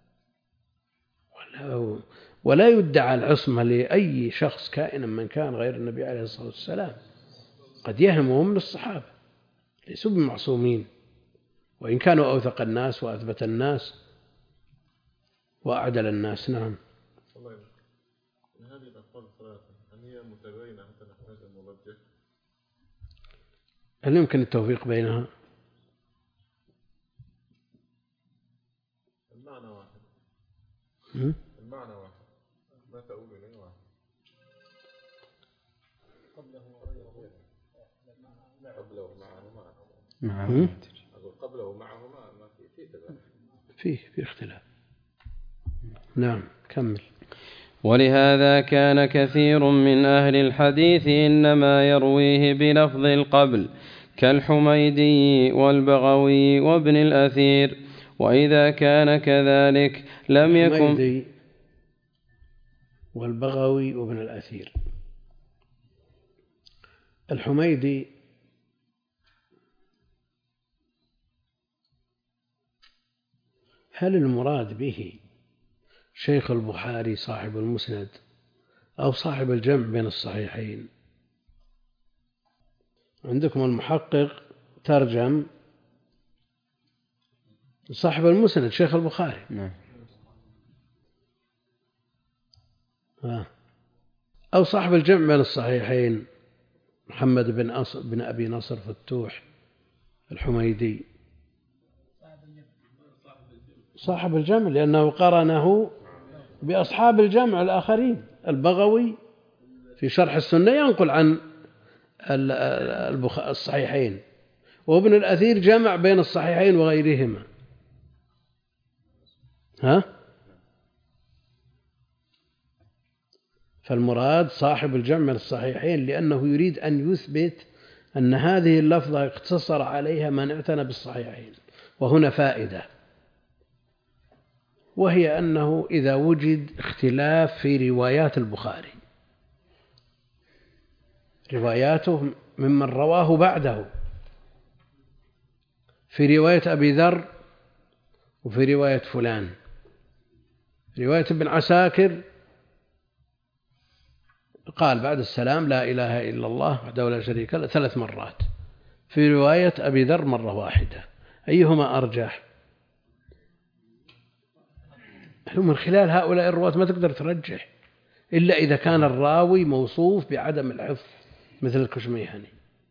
ولا يدعى العصمة لأي شخص كائنا من كان غير النبي عليه الصلاة والسلام، قد يهمهم من الصحابة، ليسوا بمعصومين، وإن كانوا أوثق الناس وأثبت الناس وأعدل الناس. نعم. هذه الأقوال الثلاثة هل هي متباينة حتى نحتاج أن نرجح؟ هل يمكن التوفيق بينها؟ المعنى واحد. المعنى واحد، ما تقول إليه واحد. قبله معه أقول قبله معه ما فيه اختلاف. نعم، كمل. ولهذا كان كثير من أهل الحديث إنما يرويه بلفظ القبل كالحميدي والبغوي وابن الأثير، وإذا كان كذلك لم يكن الحميدي والبغوي وابن الأثير. الحميدي هل المراد به شيخ البخاري صاحب المسند أو صاحب الجمع بين الصحيحين؟ عندكم المحقق ترجم صاحب المسند شيخ البخاري. نعم. أو صاحب الجمع بين الصحيحين محمد بن أبي نصر فتوح الحميدي صاحب الجمع، لأنه قرنه بأصحاب الجمع الآخرين. البغوي في شرح السنة ينقل عن الصحيحين، وابن الأثير جمع بين الصحيحين وغيرهما. فالمراد صاحب الجمع من الصحيحين، لأنه يريد أن يثبت أن هذه اللفظة اقتصر عليها من اعتنى بالصحيحين. وهنا فائدة، وهي أنه إذا وجد اختلاف في روايات البخاري، رواياته ممن رواه بعده، في رواية أبي ذر وفي رواية فلان، رواية ابن عساكر قال بعد السلام لا إله إلا الله وحده لا شريك له 3 مرات، في رواية أبي ذر مرة واحدة، أيهما أرجح؟ من خلال هؤلاء الرواة ما تقدر ترجح إلا إذا كان الراوي موصوف بعدم الحفظ مثل الكشميهني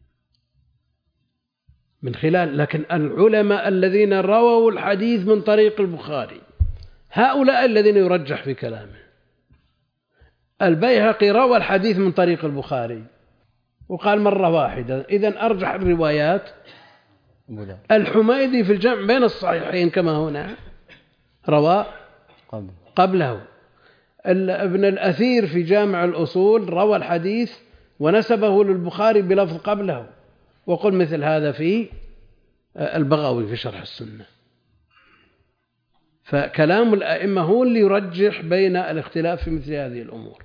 من خلال. لكن العلماء الذين رووا الحديث من طريق البخاري هؤلاء الذين يرجح في كلامه. البيهقي روى الحديث من طريق البخاري وقال مرة واحدة، إذن أرجح الروايات. الحميدي في الجمع بين الصحيحين كما هنا روى قبله. ابن الأثير في جامع الأصول روى الحديث ونسبه للبخاري بلفظ قبله، وقل مثل هذا في البغوي في شرح السنة. فكلام الأئمة هو اللي يرجح بين الاختلاف في مثل هذه الأمور.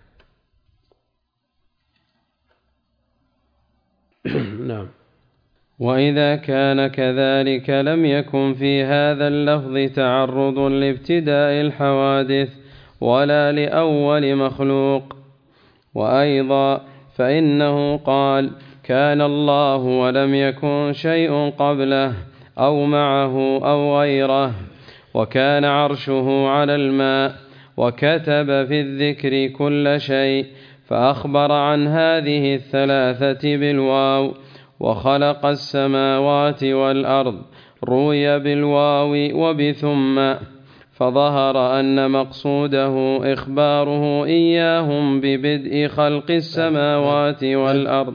نعم. وإذا كان كذلك لم يكن في هذا اللفظ تعرض لابتداء الحوادث ولا لأول مخلوق، وأيضا فإنه قال كان الله ولم يكن شيء قبله أو معه أو غيره، وكان عرشه على الماء، وكتب في الذكر كل شيء، فأخبر عن هذه الثلاثة بالواو. وخلق السماوات والأرض روي بالواو وبثم، فظهر أن مقصوده إخباره إياهم ببدء خلق السماوات والأرض.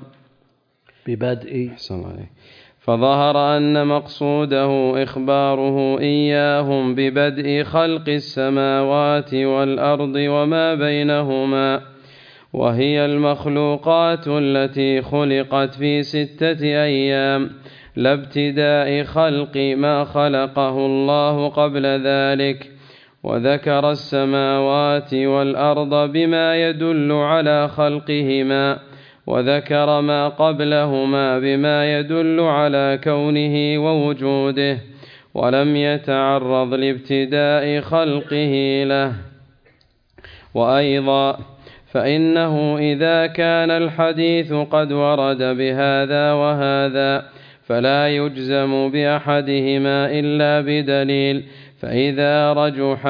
فظهر أن مقصوده إخباره إياهم ببدء خلق السماوات والأرض وما بينهما، وهي المخلوقات التي خلقت في 6 أيام، لا ابتداء خلق ما خلقه الله قبل ذلك. وذكر السماوات والأرض بما يدل على خلقهما، وذكر ما قبلهما بما يدل على كونه ووجوده، ولم يتعرض لابتداء خلقه له. وأيضا فإنه إذا كان الحديث قد ورد بهذا وهذا فلا يجزم بأحدهما إلا بدليل، فإذا رجح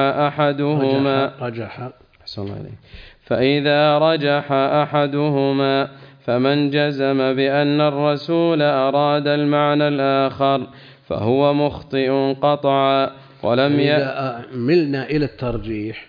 أحدهما فمن جزم بأن الرسول أراد المعنى الآخر فهو مخطئ قطعا. إذا ملنا إلى الترجيح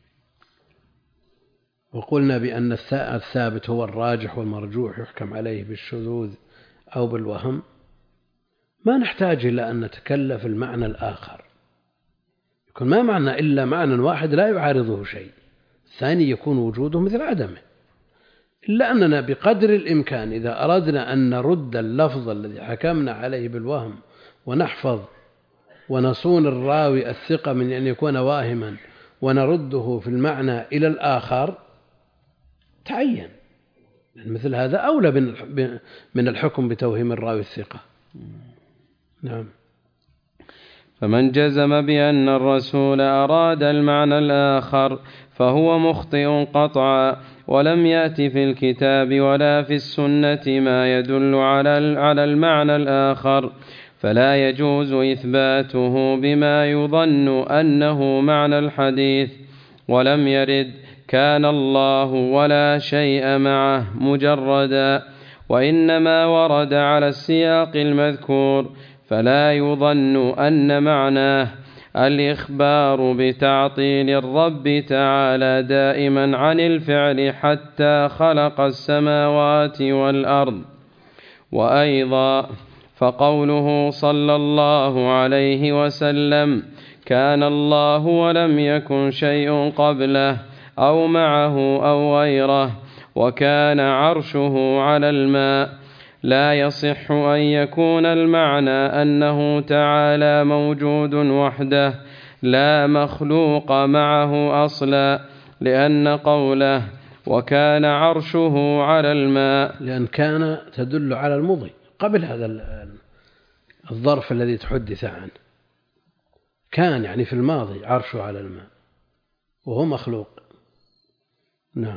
وقلنا بأن الثابت هو الراجح والمرجوح يحكم عليه بالشذوذ أو بالوهم، ما نحتاج إلى أن نتكلف المعنى الآخر، يكون ما معنى إلا معنى واحد لا يعارضه شيء، الثاني يكون وجوده مثل عدمه. إلا أننا بقدر الإمكان إذا أردنا أن نرد اللفظ الذي حكمنا عليه بالوهم ونحفظ ونصون الراوي الثقة من أن يكون واهما ونرده في المعنى إلى الآخر تعين، مثل هذا أولى من الحكم بتوهيم الراوي الثقة. نعم. فمن جزم بأن الرسول أراد المعنى الآخر فهو مخطئ قطعا، ولم يأت في الكتاب ولا في السنة ما يدل على المعنى الآخر، فلا يجوز إثباته بما يظن أنه معنى الحديث. ولم يرد كان الله ولا شيء معه مجردا، وإنما ورد على السياق المذكور، فلا يظن أن معناه الإخبار بتعطيل الرب تعالى دائما عن الفعل حتى خلق السماوات والأرض. وأيضا فقوله صلى الله عليه وسلم كان الله ولم يكن شيء قبله أو معه أو غيره وكان عرشه على الماء، لا يصح أن يكون المعنى أنه تعالى موجود وحده لا مخلوق معه أصلا، لأن قوله وكان عرشه على الماء، لأن كان تدل على المضي قبل هذا الظرف الذي تحدث عنه، كان يعني في الماضي عرشه على الماء وهو مخلوق. نعم.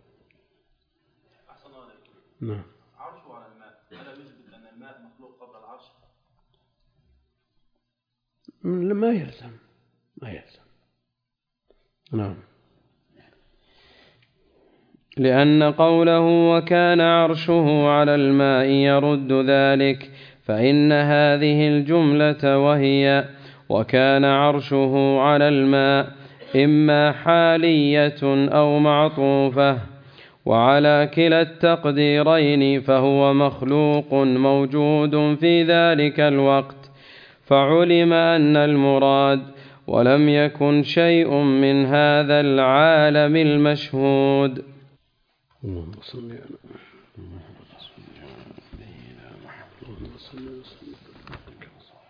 نعم. عرشه على الماء، ألا يثبت أن الماء مخلوق قبل العرش؟ ما يلزم. نعم. لأن قوله وكان عرشه على الماء يرد ذلك، فإن هذه الجملة وهي وكان عرشه على الماء إما حالية أو معطوفة، وعلى كلا التقديرين فهو مخلوق موجود في ذلك الوقت، فعلم أن المراد ولم يكن شيء من هذا العالم المشهود. اللهم صل على محمد.